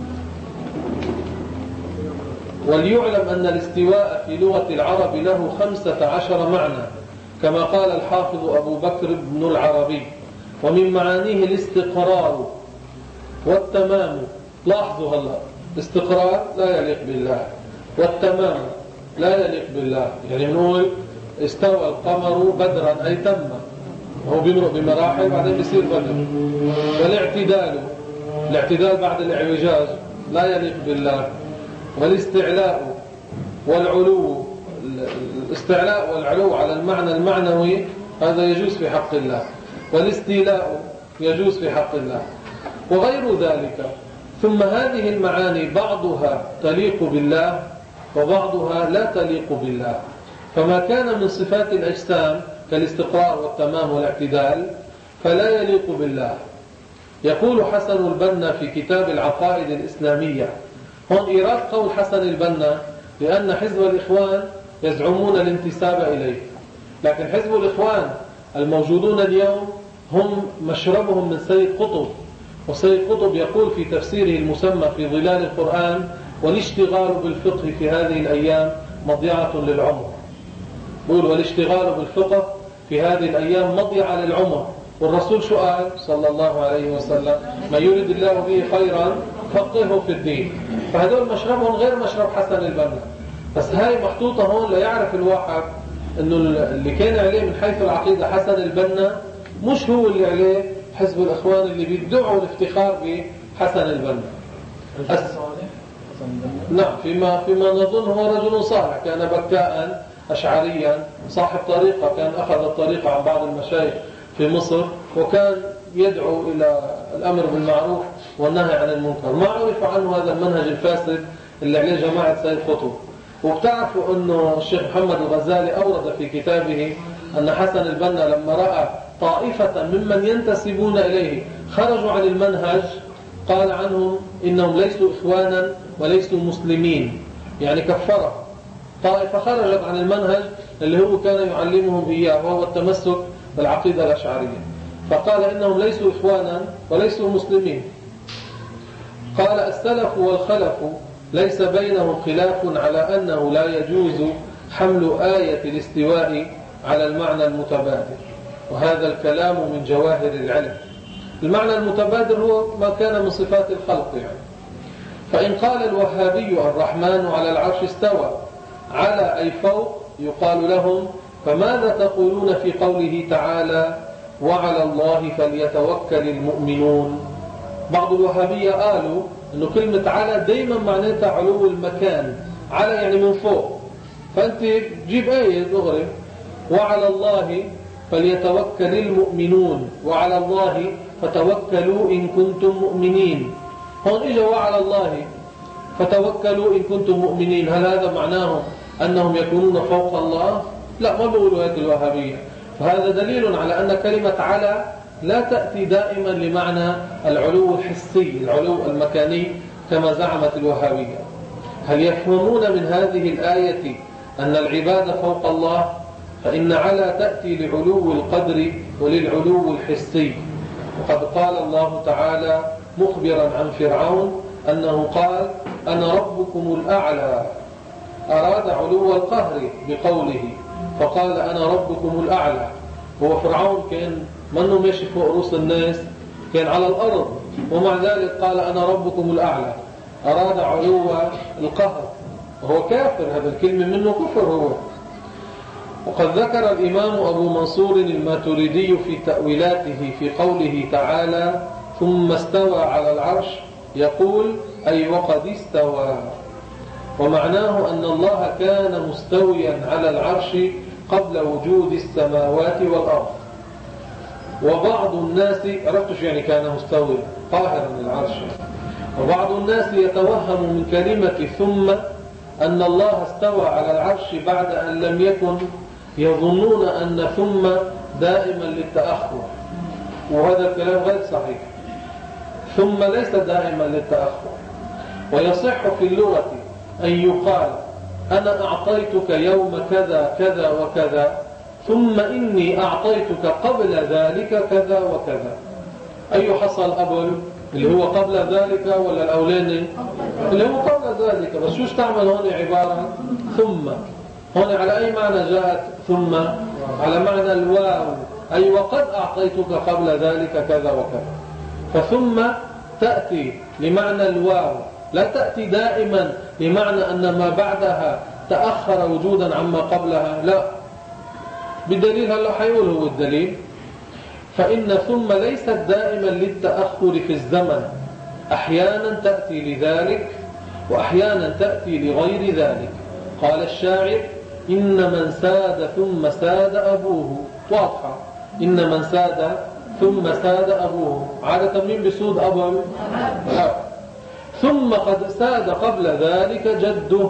وليعلم أن الاستواء في لغة العرب له خمسة عشر معنى كما قال الحافظ أبو بكر بن العربي، ومن معانيه الاستقرار والتمام. لاحظوا هلا الاستقرار لا يليق بالله، والتمام لا يليق بالله. يعني بنقول استوى القمر بدرا أي تم، هو بيمرق بمراحل بعدين بيصير بدر. والاعتدال، الاعتدال بعد الاعوجاج لا يليق بالله. والاستعلاء والعلو، الاستعلاء والعلو على المعنى المعنوي هذا يجوز في حق الله، والاستيلاء يجوز في حق الله وغير ذلك. ثم هذه المعاني بعضها تليق بالله وبعضها لا تليق بالله. فما كان من صفات الأجسام كالاستقرار والتمام والاعتدال فلا يليق بالله. يقول حسن البنا في كتاب العقائد الإسلامية، هون إيراد قول حسن البنا لأن حزب الإخوان يزعمون الانتساب إليه، لكن حزب الإخوان الموجودون اليوم هم مشربهم من سيد قطب، وسيد قطب يقول في تفسيره المسمى في ظلال القرآن: والاشتغال بالفقه في هذه الأيام مضيعة للعمر. يقول والاشتغال بالفقه في هذه الأيام مضيعة للعمر. والرسول شو قال صلى الله عليه وسلم؟ ما يريد الله به خيرا فقهه في الدين. فهذول مشربهم غير مشرب حسن البنا. بس هاي محطوطة هون ليعرف الواحد انه اللي كان عليه من حيث العقيدة حسن البنا مش هو اللي عليه حزب الإخوان اللي بيدعوا الافتخار بحسن البنا. أس... نعم، فيما فيما نظن هو رجل صالح، كان بكاء أشعريا صاحب طريقة، كان أخذ الطريقة عن بعض المشايخ في مصر، وكان يدعو إلى الأمر بالمعروف والنهي عن المنكر. ما عرف عنه هذا المنهج الفاسد اللي عليه جماعة سيد قطب. وبتعرفوا أنه الشيخ محمد الغزالي أورد في كتابه أن حسن البنا لما رأى طائفة ممن ينتسبون إليه خرجوا عن المنهج قال عنهم إنهم ليسوا إخوانا وليسوا مسلمين، يعني كفرهم. طائفة خرجت عن المنهج اللي هو كان يعلمهم إياه وهو التمسك بالعقيدة الأشعرية، فقال إنهم ليسوا إخوانا وليسوا مسلمين. قال السلف والخلف ليس بينهم خلاف على أنه لا يجوز حمل آية الاستواء على المعنى المتبادر، وهذا الكلام من جواهر العلم. المعنى المتبادر هو ما كان من صفات الخلق يعني. فإن قال الوهابي الرحمن على العرش استوى على أي فوق يقال لهم فماذا تقولون في قوله تعالى وعلى الله فليتوكل المؤمنون؟ بعض الوهابية قالوا أنه كلمة على دايما معناتها علو المكان، على يعني من فوق، فأنت جيب آية دغري وعلى الله فليتوكل المؤمنون، وعلى الله فتوكلوا إن كنتم مؤمنين. هون إجا وعلى الله فتوكلوا إن كنتم مؤمنين، هل هذا معناه أنهم يكونون فوق الله؟ لا، ما بقولوا هيك الوهابية. فهذا دليل على أن كلمة على لا تأتي دائما لمعنى العلو الحسي، العلو المكاني كما زعمت الوهابية. هل يفهمون من هذه الآية أن العباد فوق الله؟ فإن على تأتي لعلو القدر وللعلو الحسي. وقد قال الله تعالى مخبرا عن فرعون أنه قال أنا ربكم الأعلى، أراد علو القهر بقوله فقال أنا ربكم الأعلى. هو فرعون كان منه ماشي فوق رؤوس الناس، كان على الأرض، ومع ذلك قال أنا ربكم الأعلى، أراد علو القهر، وهو كافر، هذا الكلمة منه كفر هو. وقد ذكر الإمام أبو منصور الماتريدي في تأويلاته في قوله تعالى ثم استوى على العرش يقول أي وقد استوى، ومعناه أن الله كان مستويا على العرش قبل وجود السماوات والأرض. وبعض الناس عرفتش يعني كان مستويا قاهرا للعرش. وبعض الناس يتوهم من كلمة ثم أن الله استوى على العرش بعد أن لم يكن، يظنون أن ثم دائما للتأخر، وهذا الكلام غير صحيح. ثم ليس دائما للتأخر، ويصح في اللغة أن يقال أنا أعطيتك يوم كذا كذا وكذا ثم إني أعطيتك قبل ذلك كذا وكذا. أي حصل قبل؟ اللي هو قبل ذلك ولا الأولاني؟ اللي هو قبل ذلك. بس شو استعمل هون عبارة ثم؟ هون على أي معنى جاءت ثم؟ على معنى الواو، أي وقد أعطيتك قبل ذلك كذا وكذا. فثم تأتي لمعنى الواو، لا تأتي دائما لمعنى أن ما بعدها تأخر وجودا عما قبلها، لا. بدليل هلا حيقول هو الدليل. فإن ثم ليست دائما للتأخر في الزمن، أحيانا تأتي لذلك وأحيانا تأتي لغير ذلك. قال الشاعر إن من ساد ثم ساد أبوه، واضحة، إن من ساد ثم ساد أبوه، عادة مين بسود أبو؟ لا. ثم قد ساد قبل ذلك جده،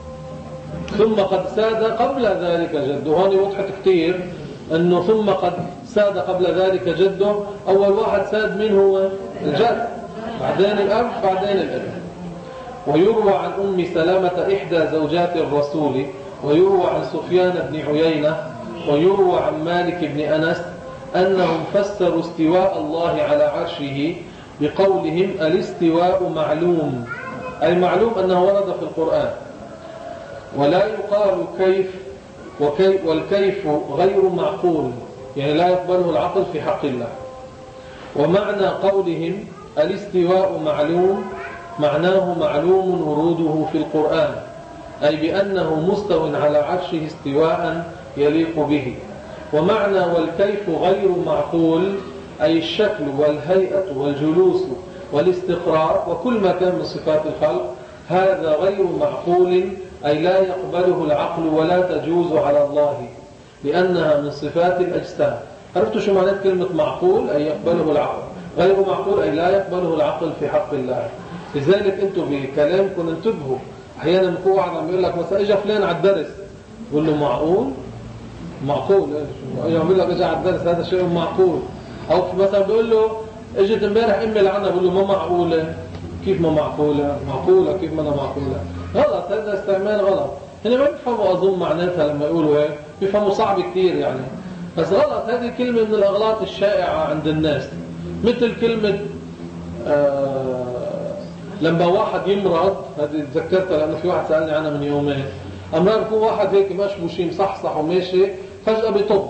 ثم قد ساد قبل ذلك جده. هون وضحت كتير أنه ثم قد ساد قبل ذلك جده. أول واحد ساد مين هو؟ الجد، بعدين الأب، بعدين الابن. ويروى عن أم سلامة إحدى زوجات الرسول، ويروى عن سفيان بن عيينة، ويروى عن مالك بن أنس أنهم فسروا استواء الله على عرشه بقولهم الاستواء معلوم، أي معلوم أنه ورد في القرآن، ولا يقال كيف، وكيف والكيف غير معقول، يعني لا يقبله العقل في حق الله. ومعنى قولهم الاستواء معلوم معناه معلوم وروده في القرآن، أي بأنه مستو على عرشه استواء يليق به. ومعنى والكيف غير معقول أي الشكل والهيئة والجلوس والاستقرار وكل ما كان من صفات الخلق هذا غير معقول أي لا يقبله العقل ولا تجوز على الله لأنها من صفات الأجسام. عرفتوا شو معنى كلمة معقول؟ أي يقبله العقل. غير معقول أي لا يقبله العقل في حق الله. لذلك أنتم بكلامكم انتبهوا. أحيانا بكون واحد عم يقول لك مثلا إجا فلان على الدرس قل له معقول؟ معقول إيه؟ يعمل لك إجا على الدرس هذا شيء معقول. أو مثلا بيقول له إجت امبارح أمي لعنة بقول له ما معقولة. كيف ما معقولة؟ معقولة كيف ما أنا معقولة؟ غلط، هذا استعمال غلط. هنا ما بيفهموا أظن معناتها لما يقولوا هيك، بيفهموا صعب كتير يعني. بس غلط، هذه كلمة من الأغلاط الشائعة عند الناس. مثل كلمة آه لما واحد يمرض، هذه تذكرتها لأنه في واحد سألني عنها من يومين. أمرار يكون واحد هيك مشبوشي مصحصح وماشي فجأة بيطب.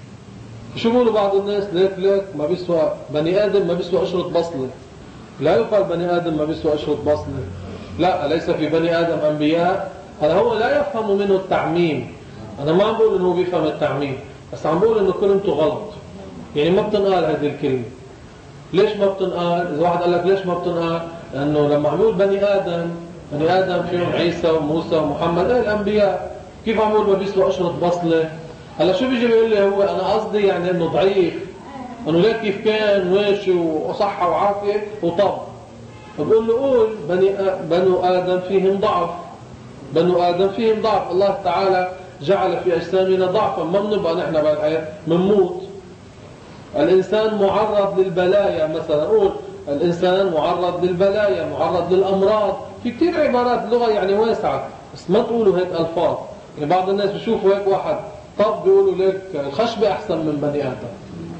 شو بيقولوا بعض الناس؟ ليك ليك ما بيسوى بني آدم ما بيسوى قشرة بصلة. لا يقال بني آدم ما بيسوى قشرة بصلة. لا، ليس في بني آدم أنبياء. هذا هو لا يفهم منه التعميم. أنا ما عم بقول إنه بيفهم التعميم، بس عم بقول إنه كلمته غلط. يعني ما بتنقال هذه الكلمة. ليش ما بتنقال؟ إذا واحد قال لك ليش ما بتنقال؟ لأنه لما عم يقول بني آدم، بني آدم فيهم عيسى وموسى ومحمد، إيه الأنبياء. كيف عم بقول ما بيسوى قشرة بصلة؟ هلا شو بيجي بيقول لي هو أنا قصدي يعني إنه ضعيف، إنه ليك كيف كان ماشي وصحة وعافية وطب. بقول له قول بني بنو آدم فيهم ضعف. بنو آدم فيهم ضعف. الله تعالى جعل في أجسامنا ضعفا، ما بنبقى نحن بالحياة بنموت. الإنسان معرض للبلايا مثلا، قول الإنسان معرض للبلايا، معرض للأمراض. في كتير عبارات لغة يعني واسعة، بس ما تقولوا هيك ألفاظ. يعني بعض الناس بيشوفوا هيك واحد طب بيقولوا لك الخشبة أحسن من بني آدم.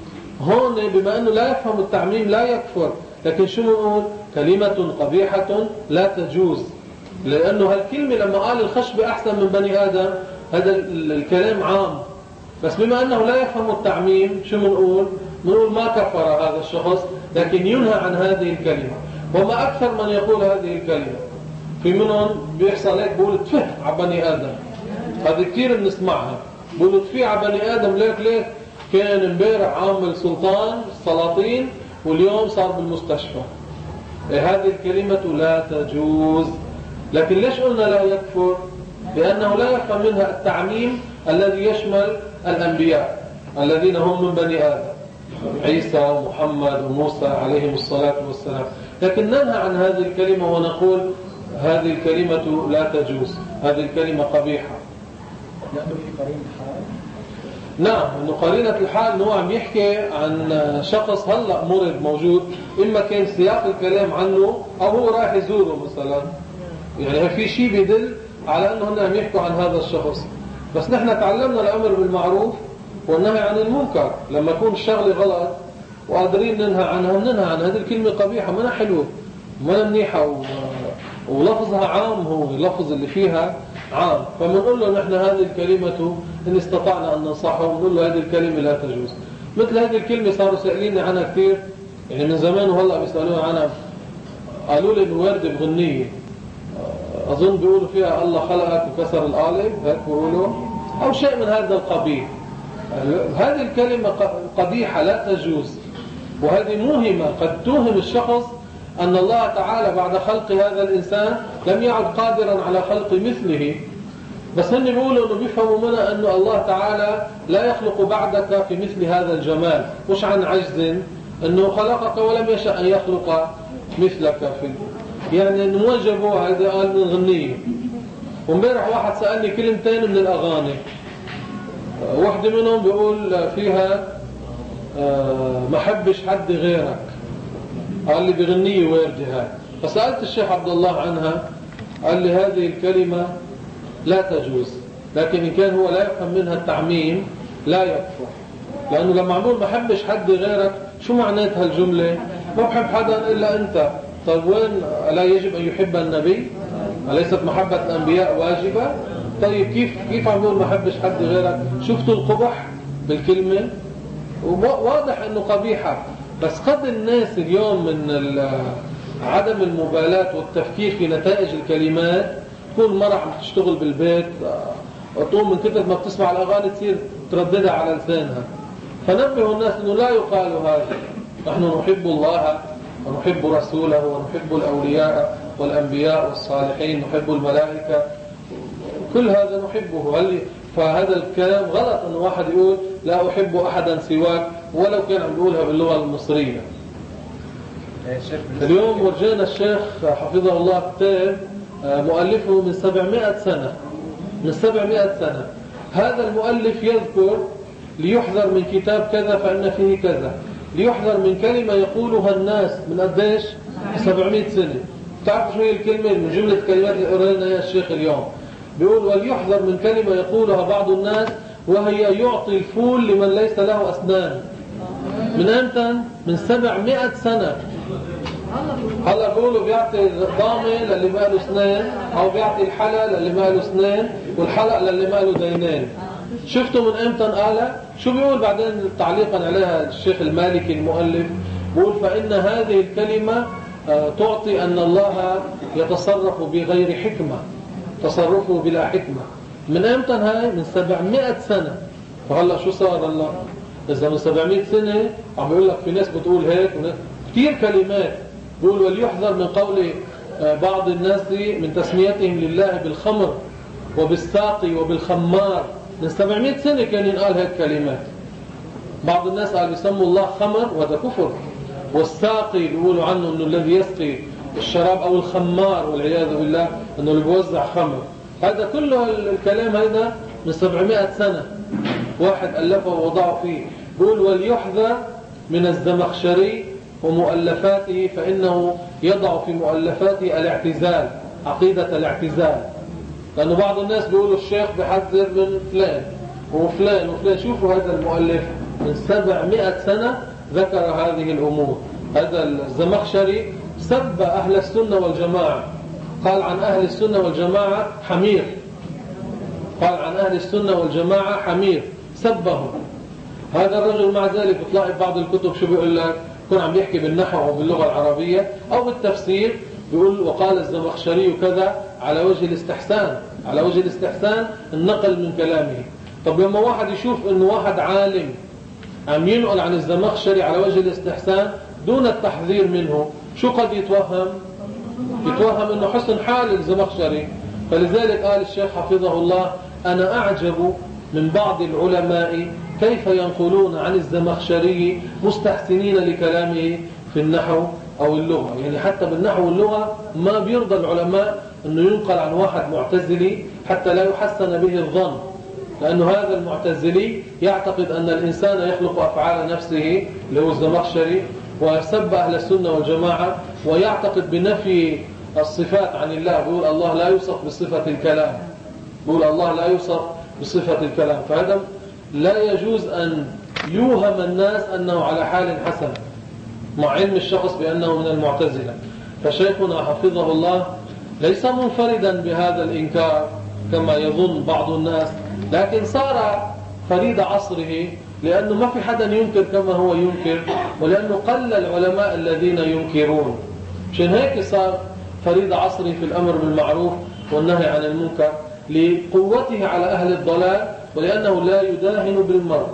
هون بما أنه لا يفهم التعميم لا يكفر، لكن شو نقول؟ كلمة قبيحة لا تجوز. لأنه هالكلمة لما قال الخشبة أحسن من بني آدم هذا الكلام عام، بس بما أنه لا يفهم التعميم شو نقول؟ نقول ما كفر هذا الشخص، لكن ينهى عن هذه الكلمة. وما أكثر من يقول هذه الكلمة. في منهم بيحصل هيك بيقول تفه على بني آدم. هذه كثير بنسمعها. بيقولوا تفه على بني آدم ليك ليك كان امبارح عامل سلطان السلاطين واليوم صار بالمستشفى. هذه الكلمة لا تجوز. لكن ليش قلنا لا يكفر؟ لأنه لا يفهم منها التعميم الذي يشمل الأنبياء الذين هم من بني آدم، عيسى ومحمد وموسى عليهم الصلاة والسلام. لكن ننهى عن هذه الكلمة ونقول هذه الكلمة لا تجوز، هذه الكلمة قبيحة. لأنه في قرينة الحال. نعم، إنه قرينة الحال إنه عم يحكي عن شخص هلأ مرض موجود، إما كان سياق الكلام عنه أو هو رايح يزوره مثلا. يعني في شيء بيدل على أنه هم عم يحكوا عن هذا الشخص. بس نحن تعلمنا الأمر بالمعروف والنهي عن المنكر. لما يكون الشغله غلط وقادرين ننهى عنها ننهى عن هذه الكلمة قبيحة، ما حلوة ما منيحة و... ولفظها عام، هو اللفظ اللي فيها عام. فمنقول له نحن هذه الكلمة إن استطعنا أن ننصحه ونقول له هذه الكلمة لا تجوز. مثل هذه الكلمة صاروا سائلين عنها كثير، يعني من زمان وهلأ بيسألون عنها. قالوا لي إنه وردة بغنية أظن بيقولوا فيها الله خلقك وكسر القالب، هيك بيقولوا أو شيء من هذا القبيل. هذه الكلمة قبيحة لا تجوز، وهذه موهمة قد توهم الشخص أن الله تعالى بعد خلق هذا الإنسان لم يعد قادرا على خلق مثله. بس هن بيقولوا أنه بيفهموا منها أن الله تعالى لا يخلق بعدك في مثل هذا الجمال، مش عن عجز، أنه خلقك ولم يشأ أن يخلق مثلك في يعني نوجبوا هذا قال من غنية. ومبارح واحد سألني كلمتين من الأغاني، واحدة منهم بيقول فيها ما حبش حد غيرك، قال لي بغنية واردة هاي. فسألت الشيخ عبد الله عنها، قال لي هذه الكلمة لا تجوز، لكن إن كان هو لا يفهم منها التعميم لا يكفر. لأنه لما عمول ما حبش حد غيرك شو معناتها الجملة؟ ما بحب حدا إلا أنت. طيب وين لا يجب أن يحب النبي؟ أليست محبة الأنبياء واجبة؟ طيب كيف كيف عمول ما حبش حد غيرك؟ شفتوا القبح بالكلمة؟ واضح أنه قبيحة. بس قد الناس اليوم من عدم المبالاة والتفكير في نتائج الكلمات تكون مرة عم تشتغل بالبيت وتقوم من كثر ما بتسمع الأغاني تصير ترددها على لسانها. فنبه الناس أنه لا يقال هذا. نحن نحب الله ونحب رسوله ونحب الأولياء والأنبياء والصالحين، نحب الملائكة، كل هذا نحبه. هل فهذا الكلام غلط أنه واحد يقول لا أحب أحدا سواك ولو كان عم يقولها باللغة المصرية. اليوم ورجينا الشيخ حفظه الله كتاب مؤلفه من سبعمائة سنة، من سبعمائة سنة. هذا المؤلف يذكر ليحذر من كتاب كذا فإن فيه كذا، ليحذر من كلمة يقولها الناس من قديش؟ سبعمائة سنة. تعرفوا شو هي الكلمة من جملة كلمات اللي قرأنا يا الشيخ اليوم؟ بيقول وليحذر من كلمة يقولها بعض الناس وهي يعطي الفول لمن ليس له أسنان. من أمتى؟ من سبعمائة سنة. هلا بيقولوا بيعطي الضامة للي ما له أسنان، أو بيعطي الحلى للي ما له أسنان، والحلق للي ما له دينين. شفتوا من أمتى قالها؟ شو بيقول بعدين تعليقا عليها الشيخ المالكي المؤلف؟ بيقول فإن هذه الكلمة تعطي أن الله يتصرف بغير حكمة، تصرفه بلا حكمة. من أمتى هاي؟ من سبعمائة سنة. فهلا شو صار هلا؟ إذا من سبعمائة سنة عم بيقول لك في ناس بتقول هيك وناس كثير كلمات. بيقول وليحذر من قول بعض الناس من تسميتهم لله بالخمر وبالساقي وبالخمار. من سبعمائة سنة كان ينقال هيك كلمات. بعض الناس قال بيسموا الله خمر وهذا كفر، والساقي بيقولوا عنه انه الذي يسقي الشراب، او الخمار والعياذ بالله انه اللي بيوزع خمر. هذا كله الكلام هذا من سبعمائة سنة واحد ألفه ووضعه فيه. بيقول وليحذر من الزمخشري ومؤلفاته فإنه يضع في مؤلفاته الاعتزال، عقيدة الاعتزال. لأنه بعض الناس بيقولوا الشيخ بحذر من فلان وفلان وفلان. شوفوا هذا المؤلف من سبعمائة سنة ذكر هذه الأمور. هذا الزمخشري سب أهل السنة والجماعة، قال عن أهل السنة والجماعة حمير، قال عن أهل السنة والجماعة حمير، سبهم. هذا الرجل مع ذلك بتلاقي بعض الكتب شو بيقول لك؟ يكون عم يحكي بالنحو أو باللغة العربية أو بالتفسير، بيقول وقال الزمخشري كذا على وجه الاستحسان، على وجه الاستحسان النقل من كلامه. طب لما واحد يشوف انه واحد عالم عم ينقل عن الزمخشري على وجه الاستحسان دون التحذير منه، شو قد يتوهم؟ يتوهم انه حسن حال الزمخشري. فلذلك قال الشيخ حفظه الله أنا أعجب من بعض العلماء كيف ينقلون عن الزمخشري مستحسنين لكلامه في النحو أو اللغة. يعني حتى بالنحو واللغة ما بيرضى العلماء أنه ينقل عن واحد معتزلي حتى لا يحسن به الظن، لأنه هذا المعتزلي يعتقد أن الإنسان يخلق أفعال نفسه اللي هو الزمخشري، ويسب أهل السنة والجماعة، ويعتقد بنفي الصفات عن الله. بيقول الله لا يوصف بصفة الكلام، بيقول الله لا يوصف بصفة الكلام. فهذا لا يجوز أن يوهم الناس أنه على حال حسن مع علم الشخص بأنه من المعتزلة. فشيخنا حفظه الله ليس منفردا بهذا الإنكار كما يظن بعض الناس، لكن صار فريد عصره، لأنه ما في حدا ينكر كما هو ينكر، ولأنه قل العلماء الذين ينكرون. مشان هيك صار فريد عصره في الأمر بالمعروف والنهي عن المنكر، لقوته على أهل الضلال، ولأنه لا يداهن بالمرة.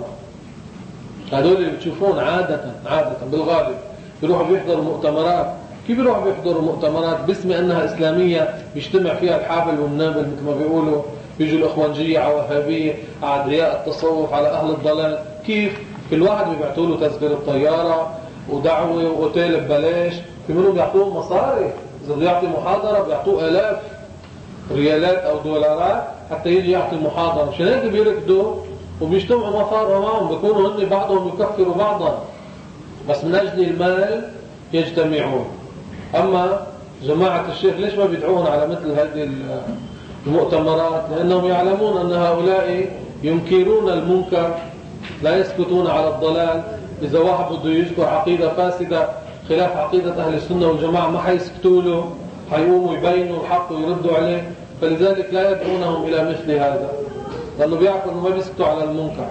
هذول اللي بتشوفون عادة عادة بالغالب بيروحوا بيحضروا مؤتمرات. كيف بيروحوا بيحضروا مؤتمرات باسم أنها إسلامية بيجتمع فيها الحابل والنابل مثل ما بيقولوا؟ بيجوا الإخوانجية على وهابية على أدعياء التصوف على أهل الضلال. كيف؟ كل واحد بيبعتوا له تذكرة الطيارة ودعوة وأوتيل ببلاش، في منهم بيعطوه مصاري، إذا بده يعطي محاضرة بيعطوه آلاف ريالات أو دولارات حتى يجي يعطي محاضرة. مشان هيك بيركضوا وبيجتمعوا مفارقة معهم، بيكونوا هن بعضهم يكفروا بعضا، بس من أجل المال يجتمعون. أما جماعة الشيخ ليش ما بيدعون على مثل هذه المؤتمرات؟ لأنهم يعلمون أن هؤلاء ينكرون المنكر، لا يسكتون على الضلال. إذا واحد بده يذكر عقيدة فاسدة خلاف عقيدة أهل السنة والجماعة ما حيسكتوا له، حيقوموا يبينوا الحق ويردوا عليه. فلذلك لا يدعونهم إلى مثل هذا، لأنه بيعرفوا أنه ما بيسكتوا على المنكر.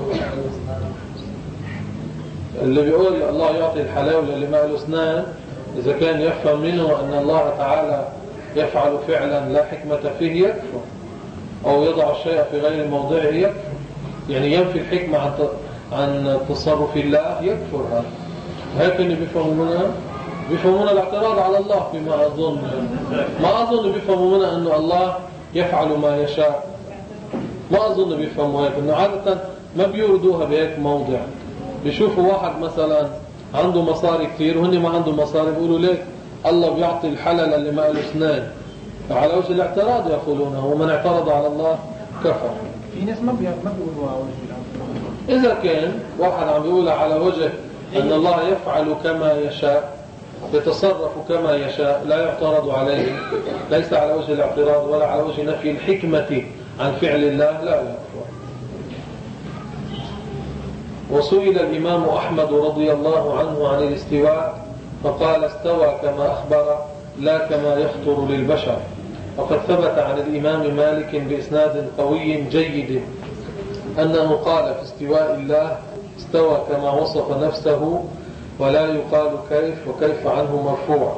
اللي بيقول الله يعطي الحلاوة للي ما له أسنان إذا كان يفهم منه أن الله تعالى يفعل فعلا لا حكمة فيه يكفر، أو يضع الشيء في غير موضعه يكفر، يعني ينفي الحكمة عن عن تصرف الله يكفر. هذا هيك اللي بيفهمونا بيفهمون الاعتراض على الله فيما أظن ما أظن بيفهمون أن الله يفعل ما يشاء، ما أظن بيفهموا هيك، إنه عادة ما بيوردوها بهيك موضع. بيشوفوا واحد مثلا عنده مصاري كتير وهن ما عنده مصاري، بيقولوا ليك الله بيعطي الحلال اللي ما له اسنان، فعلى وجه الاعتراض يقولونه، ومن اعترض على الله كفر. في ناس ما بيقولوا على وجه الاعتراض. إذا كان واحد عم بيقول على وجه أن الله يفعل كما يشاء، يتصرف كما يشاء، لا يعترض عليه، ليس على وجه الاعتراض ولا على وجه نفي الحكمة عن فعل الله، لا يكفر. وسئل الإمام أحمد رضي الله عنه عن الاستواء فقال: استوى كما أخبر لا كما يخطر للبشر. وقد ثبت عن الإمام مالك بإسناد قوي جيد أنه قال في استواء الله: استوى كما وصف نفسه، ولا يقال كيف وكيف عنه مرفوع.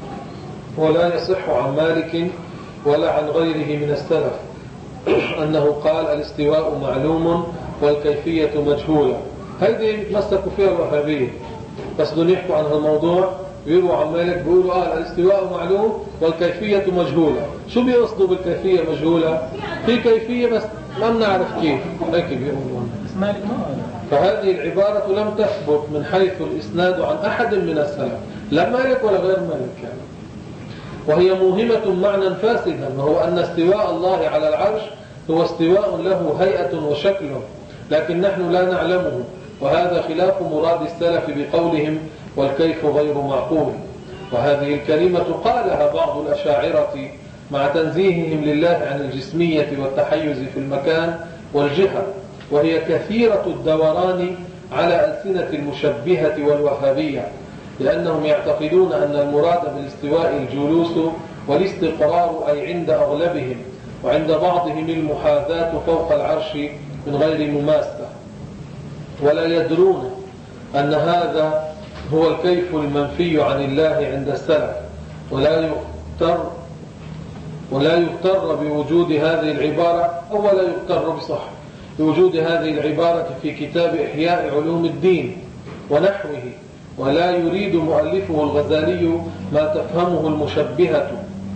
ولا يصح عن مالك ولا عن غيره من السلف أنه قال: الاستواء معلوم والكيفية مجهولة. هذه مسكوا فيها الوهابية، بس دون يحكوا عن الموضوع يرووا عن مالك بيقولوا آه الاستواء معلوم والكيفية مجهولة. شو بيقصدوا بالكيفية مجهولة؟ في كيفية بس ما بنعرف كيف، هيك بيقولون. مالك ما قال. فهذه العبارة لم تثبت من حيث الإسناد عن أحد من السلف، لا مالك ولا غير مالك يعني. وهي موهمة معنى فاسدا، وهو أن استواء الله على العرش هو استواء له هيئة وشكل، لكن نحن لا نعلمه، وهذا خلاف مراد السلف بقولهم والكيف غير معقول. وهذه الكلمة قالها بعض الأشاعرة مع تنزيههم لله عن الجسمية والتحيز في المكان والجهة، وهي كثيرة الدوران على ألسنة المشبهة والوهابية، لأنهم يعتقدون أن المراد بالاستواء الجلوس والاستقرار، أي عند أغلبهم، وعند بعضهم المحاذاة فوق العرش من غير مماسة، ولا يدرون أن هذا هو الكيف المنفي عن الله عند السلف. ولا يغتر ولا يغتر بوجود هذه العبارة، أو لا يغتر بصح بوجود هذه العبارة في كتاب إحياء علوم الدين ونحوه، ولا يريد مؤلفه الغزالي ما تفهمه المشبهة،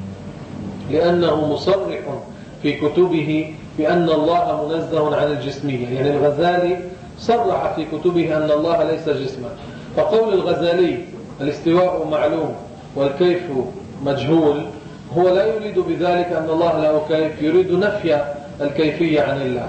لأنه مصرح في كتبه بأن الله منزه عن الجسمية. يعني الغزالي صرح في كتبه أن الله ليس جسما، فقول الغزالي الاستواء معلوم والكيف مجهول هو لا يريد بذلك أن الله له كيف، يريد نفي الكيفية عن الله،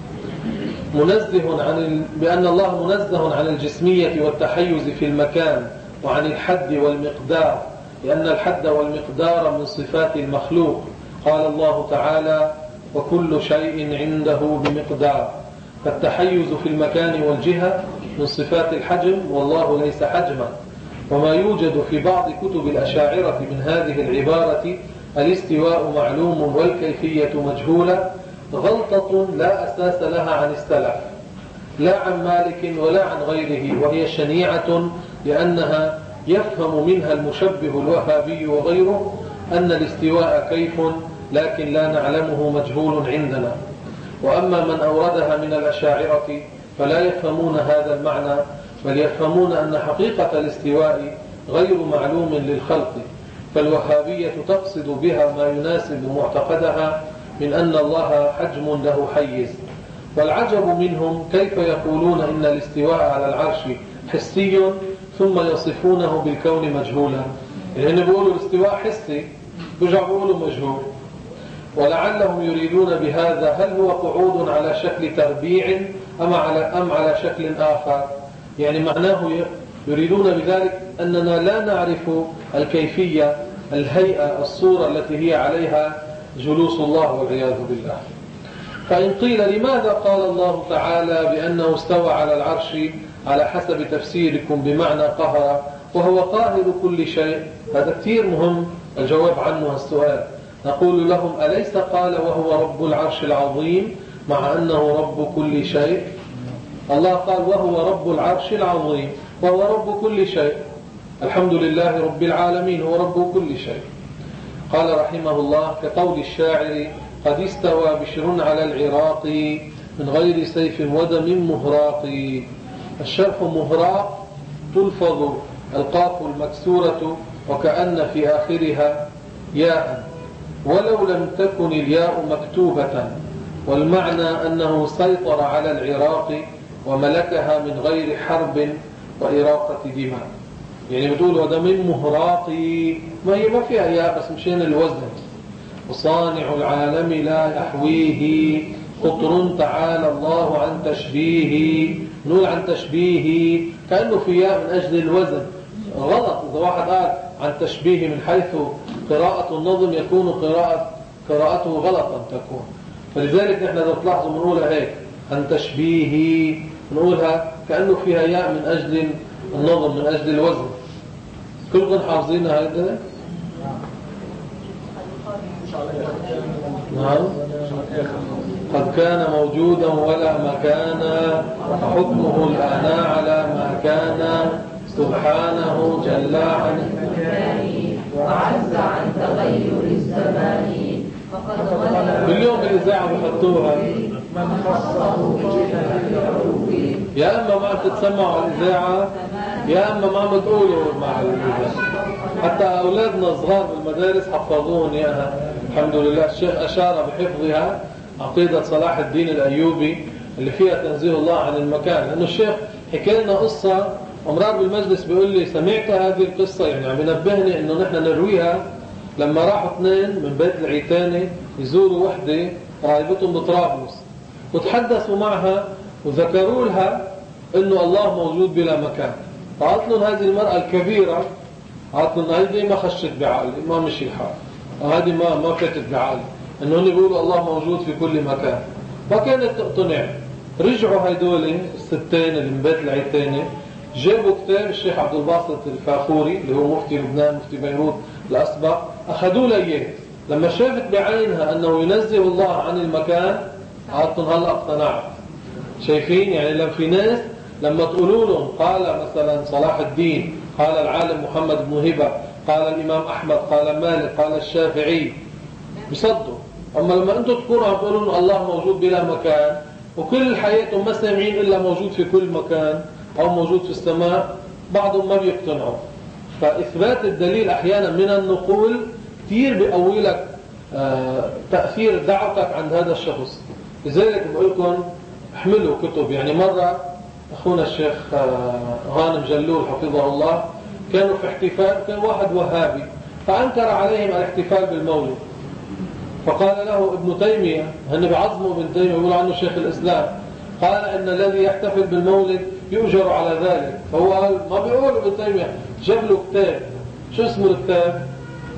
منزه عن ال... بأن الله منزه عن الجسمية والتحيز في المكان وعن الحد والمقدار، لأن الحد والمقدار من صفات المخلوق. قال الله تعالى: وكل شيء عنده بمقدار. فالتحيز في المكان والجهة من صفات الحجم، والله ليس حجما. وما يوجد في بعض كتب الأشاعرة من هذه العبارة الاستواء معلوم والكيفية مجهولة غلطة لا أساس لها عن السلف، لا عن مالك ولا عن غيره، وهي شنيعة لأنها يفهم منها المشبه الوهابي وغيره أن الاستواء كيف، لكن لا نعلمه مجهول عندنا. وأما من أوردها من الأشاعرة فلا يفهمون هذا المعنى، بل يفهمون أن حقيقة الاستواء غير معلوم للخلق، فالوهابية تقصد بها ما يناسب معتقدها من أن الله حجم له حيز. والعجب منهم كيف يقولون إن الاستواء على العرش حسي ثم يصفونه بالكون مجهولا. يعني بيقولوا الاستواء حسي بيرجعوا بيقولوا مجهول، ولعلهم يريدون بهذا هل هو قعود على شكل تربيع أم على أم على شكل آخر. يعني معناه يريدون بذلك أننا لا نعرف الكيفية، الهيئة، الصورة التي هي عليها جلوس الله والعياذ بالله. فإن قيل لماذا قال الله تعالى بأنه استوى على العرش على حسب تفسيركم بمعنى قهر وهو قاهر كل شيء، هذا كثير مهم الجواب عنه السؤال. نقول لهم: أليس قال وهو رب العرش العظيم مع أنه رب كل شيء؟ الله قال وهو رب العرش العظيم وهو رب كل شيء، الحمد لله رب العالمين هو رب كل شيء. قال رحمه الله: كقول الشاعر: قد استوى بشر على العراق من غير سيف ودم مهراق. الشرح: مهراق تلفظ القاف المكسورة وكأن في آخرها ياء، ولو لم تكن الياء مكتوبة، والمعنى أنه سيطر على العراق وملكها من غير حرب وإراقة دماء. يعني بتقول ودم مهراقي، ما هي ما فيها ياء بس مشان الوزن. وصانع العالم لا يحويه قطر تعالى الله عن تشبيهه. نقول عن تشبيهه كأنه في ياء من أجل الوزن. غلط إذا واحد قال عن تشبيه من حيث قراءة النظم يكون قراءة قراءته غلطا تكون. فلذلك نحن إذا تلاحظوا بنقولها هيك عن تشبيهه، نقولها كأنه فيها ياء من أجل النظم من أجل الوزن. كلكم حافظينها هذا؟ نعم. قد كان موجودا ولا مكان، حكمه الآن على ما كان، سبحانه جل عن المكان وعز عن تغير الزمان. باليوم الإذاعة بحطوها من خصه يا أما ما تتسمعوا الإذاعة يا أما ما بتقولوا مع الإذاعة. حتى أولادنا صغار بالمدارس حفظون إياها الحمد لله. الشيخ أشار بحفظها عقيدة صلاح الدين الأيوبي اللي فيها تنزيه الله عن المكان. لأنه الشيخ حكى لنا قصة أمرار بالمجلس بيقول لي سمعت هذه القصة، يعني عم ينبهني إنه نحن نرويها. لما راحوا اثنين من بيت العيتاني يزوروا وحدة قرايبتهم بطرابلس وتحدثوا معها وذكروا لها إنه الله موجود بلا مكان. فقالت لهم هذه المرأة الكبيرة، قالت لهم هذه ما خشت بعقلي، ما مشي الحال، هذه ما ما فاتت بعقلي إنه اللي بيقولوا الله موجود في كل مكان. ما كانت تقتنع. رجعوا هيدول الستين اللي من بيت العيتاني جابوا كتاب الشيخ عبد الباسط الفاخوري اللي هو مفتي لبنان مفتي بيروت الأسبق، أخذوا له إياه. لما شافت بعينها أنه ينزه الله عن المكان قالت لهم هلا اقتنعت. شايفين يعني لما في ناس لما تقولوا لهم قال مثلا صلاح الدين، قال العالم محمد بن هبة، قال الإمام أحمد، قال مالك، قال الشافعي، بيصدوا. أما لما أنتم تكونوا عم تقولوا الله موجود بلا مكان وكل حياتهم ما سامعين إلا موجود في كل مكان أو موجود في السماء، بعضهم ما بيقتنعوا. فإثبات الدليل أحيانا من النقول كثير بيقوي لك آه تأثير دعوتك عند هذا الشخص. لذلك بقول لكم احملوا كتب. يعني مرة أخونا الشيخ آه غانم جلول حفظه الله كانوا في احتفال، كان واحد وهابي فأنكر عليهم الاحتفال بالمولد، فقال له ابن تيمية، هن بعظمه ابن تيمية يقول عنه شيخ الإسلام، قال إن الذي يحتفل بالمولد يؤجر على ذلك. فهو قال ما بيقول ابن تيمية، جاب له كتاب. شو اسمه الكتاب؟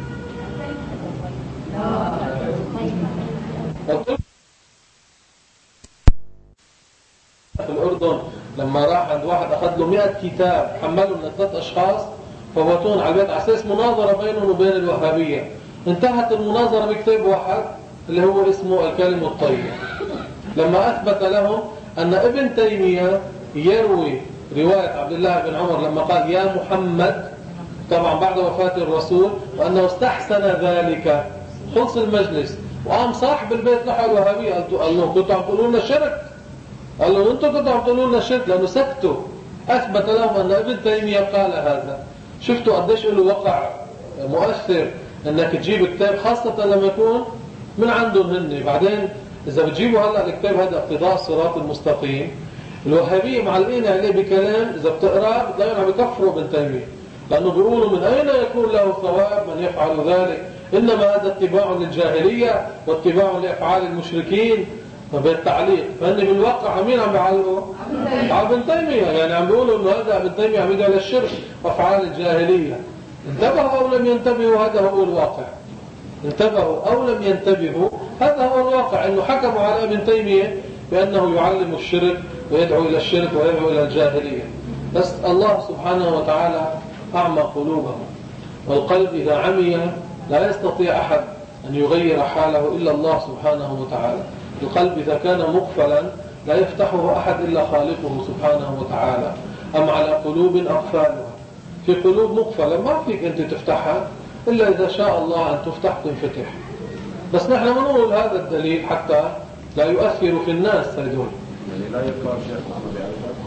في الأردن لما راح عند واحد أخذ له مئة كتاب حمله من ثلاث أشخاص فوتون على البيت على أساس مناظرة بينهم وبين الوهابية. انتهت المناظرة بكتاب واحد اللي هو اسمه الكلم الطيب، لما أثبت لهم أن ابن تيمية يروي رواية عبد الله بن عمر لما قال يا محمد، طبعا بعد وفاة الرسول، وأنه استحسن ذلك. خلص المجلس وقام صاحب البيت نحو الوهابية قال له كنتوا عم تقولوا لنا شرك، قال له انتوا كنتوا عم تقولوا لنا شرك، لأنه سكتوا. أثبت لهم أن ابن تيمية قال هذا. شفتوا قديش له وقع مؤثر أنك تجيب كتاب، خاصة لما يكون من عندهم هن. بعدين إذا بتجيبوا هلأ الكتاب هذا اقتضاء الصراط المستقيم، الوهابية معلقين عليه بكلام إذا بتقرأ بتلاقيهم عم يكفروا ابن تيمية، لأنه بيقولوا من أين يكون له ثواب من يفعل ذلك، إنما هذا اتباع للجاهلية واتباع لأفعال المشركين. فبالتعليق فإن بالواقع مين عم بيعلقوا؟ على ابن تيمية. يعني عم بيقولوا إنه هذا ابن تيمية عم يدعي للشرك وأفعال الجاهلية. انتبهوا أو لم ينتبهوا هذا هو الواقع. انتبهوا أو لم ينتبهوا هذا هو الواقع، إنه حكموا على ابن تيمية بأنه يعلم الشرك ويدعو إلى الشرك ويدعو إلى الجاهلية. بس الله سبحانه وتعالى أعمى قلوبهم، والقلب إذا عمي لا يستطيع أحد أن يغير حاله إلا الله سبحانه وتعالى. القلب إذا كان مقفلا لا يفتحه أحد إلا خالقه سبحانه وتعالى. أم على قلوب أقفالها، في قلوب مقفلة ما فيك أنت تفتحها إلا إذا شاء الله أن تفتح تنفتح. بس نحن ما نقول هذا الدليل حتى لا يؤثر في الناس هذول. يعني لا يقال شيخ عمى بقلبك.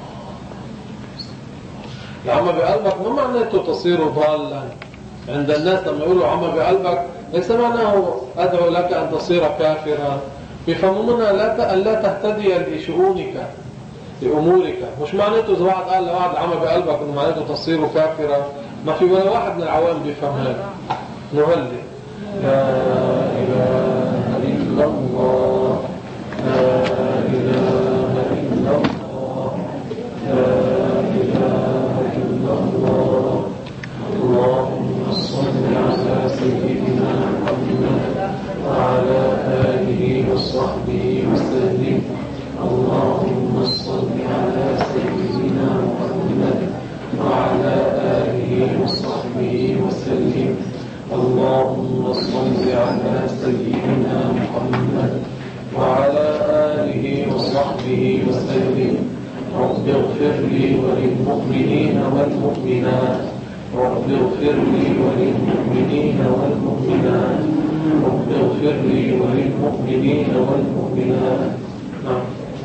العمى بقلبك ما معناته تصير ضالا. عند الناس لما يقولوا عمى بقلبك ليس معناه أدعو لك أن تصير كافرا. بيفهموننا لا لا تهتدي لشؤونك لأمورك. مش معناته إذا واحد قال لواحد عمى بقلبك إنه معناته تصير كافرا. ما في ولا واحد من العوام بيفهم هذا. نهلي لا إله إلا الله لا إله إلا الله لا إله إلا الله. اللهم صل على سيدنا محمد وعلى آله وصحبه وسلم. اللهم صل على سيدنا محمد وعلى آله وصحبه وسلم. اللهم صل على سيدنا محمد وعلى آله وصحبه وسلم. رب اغفر لي وللمؤمنين والمؤمنات رب اغفر لي وللمؤمنين والمؤمنات رب اغفر لي وللمؤمنين والمؤمنات. نعم.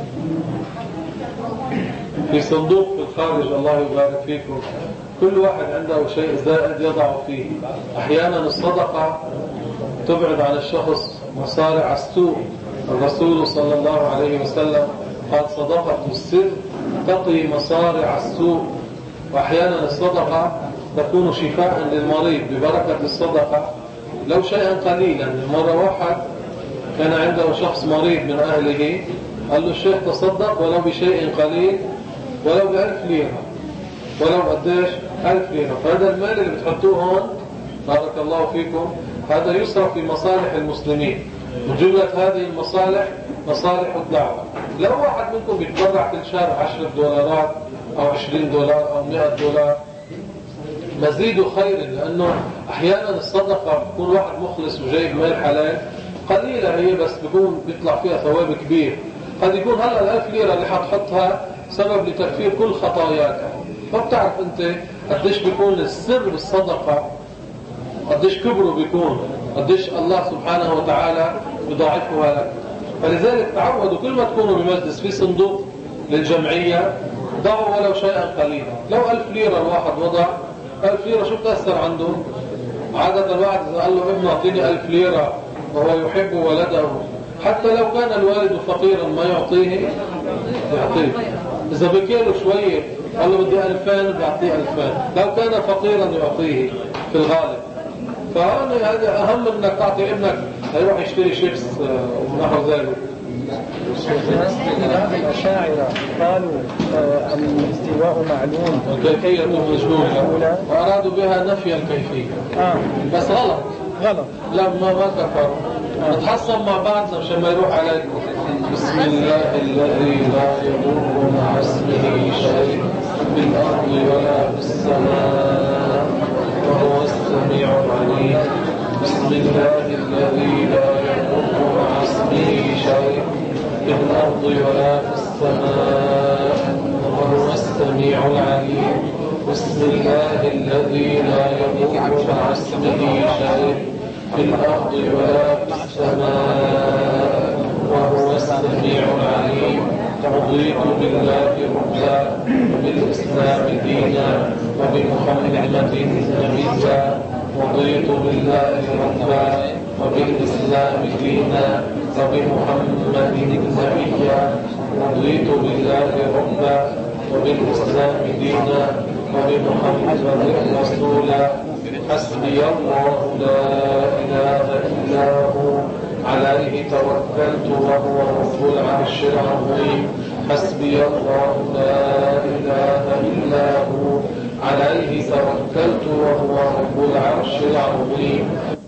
في صندوق في الخارج الله يبارك فيكم كل واحد عنده شيء زائد يضع فيه. أحيانا الصدقة تبعد عن الشخص مصارع السوء. الرسول صلى الله عليه وسلم قال صدقة السر تقي مصارع السوء. وأحيانا الصدقة تكون شفاء للمريض ببركة الصدقة لو شيئا قليلا. مرة واحد كان عنده شخص مريض من أهله قال له الشيخ تصدق ولو بشيء قليل ولو بألف ليرة ولو قديش ألف ليرة. فهذا المال اللي بتحطوه هون بارك الله فيكم هذا يصرف في مصالح المسلمين. وجملة هذه المصالح مصالح الدعوة. لو واحد منكم بيتبرع كل شهر عشرة دولارات أو عشرين دولار أو مئة دولار مزيد خير. لأنه أحيانا الصدقة بيكون واحد مخلص وجايب مال حلال قليلة هي بس بيكون بيطلع فيها ثواب كبير. قد يكون هلا الألف ليرة اللي حتحطها سبب لتكفير كل خطاياك. فبتعرف أنت قديش بيكون السر بالصدقة قديش كبره بيكون قديش الله سبحانه وتعالى يضاعفها لك. فلذلك تعودوا كل ما تكونوا بمجلس في صندوق للجمعية ضعوا ولو شيئا قليلا. لو ألف ليرة الواحد وضع ألف ليرة شو بتأثر عنده؟ عادة الواحد إذا قال له ابن أعطيني ألف ليرة وهو يحب ولده حتى لو كان الوالد فقيرا ما يعطيه يعطيه. إذا بكيله شوية قال له بدي ألفين بيعطيه ألفين. لو كان فقيرا يعطيه في الغالب. فهذا أهم من أنك تعطي ابنك يروح يشتري شيبس ونحو ذلك. الأشاعرة قالوا الاستواء معلوم والكيفية مجهولة وأرادوا بها نفي الكيفية. آه. بس غلط غلط. لا ما ما كفروا. نتحصن مع بعض عشان ما يروح عليكم. بسم الله الذي لا يضر مع اسمه شيء في الأرض ولا في السماء وهو السميع العليم. بسم الله الذي لا يضر مع اسمه شيء في الأرض ولا في السماء وهو السميع العليم. بسم الله الذي لا يضر مع اسمه شيء في الأرض ولا في السماء وهو السميع العليم. رضيت بالله ربا وبالإسلام دينا وبمحمد نبيا. رضيت بالله ربا وبالإسلام دينا وبمحمد نبيا. رضيت بالله ربا وبالإسلام دينا وبمحمد رسولا. حسبي الله لا إله إلا هو عليه توكلت وهو رب العرش العظيم. حسبي الله لا إله إلا هو عليه توكلت وهو رب العرش العظيم.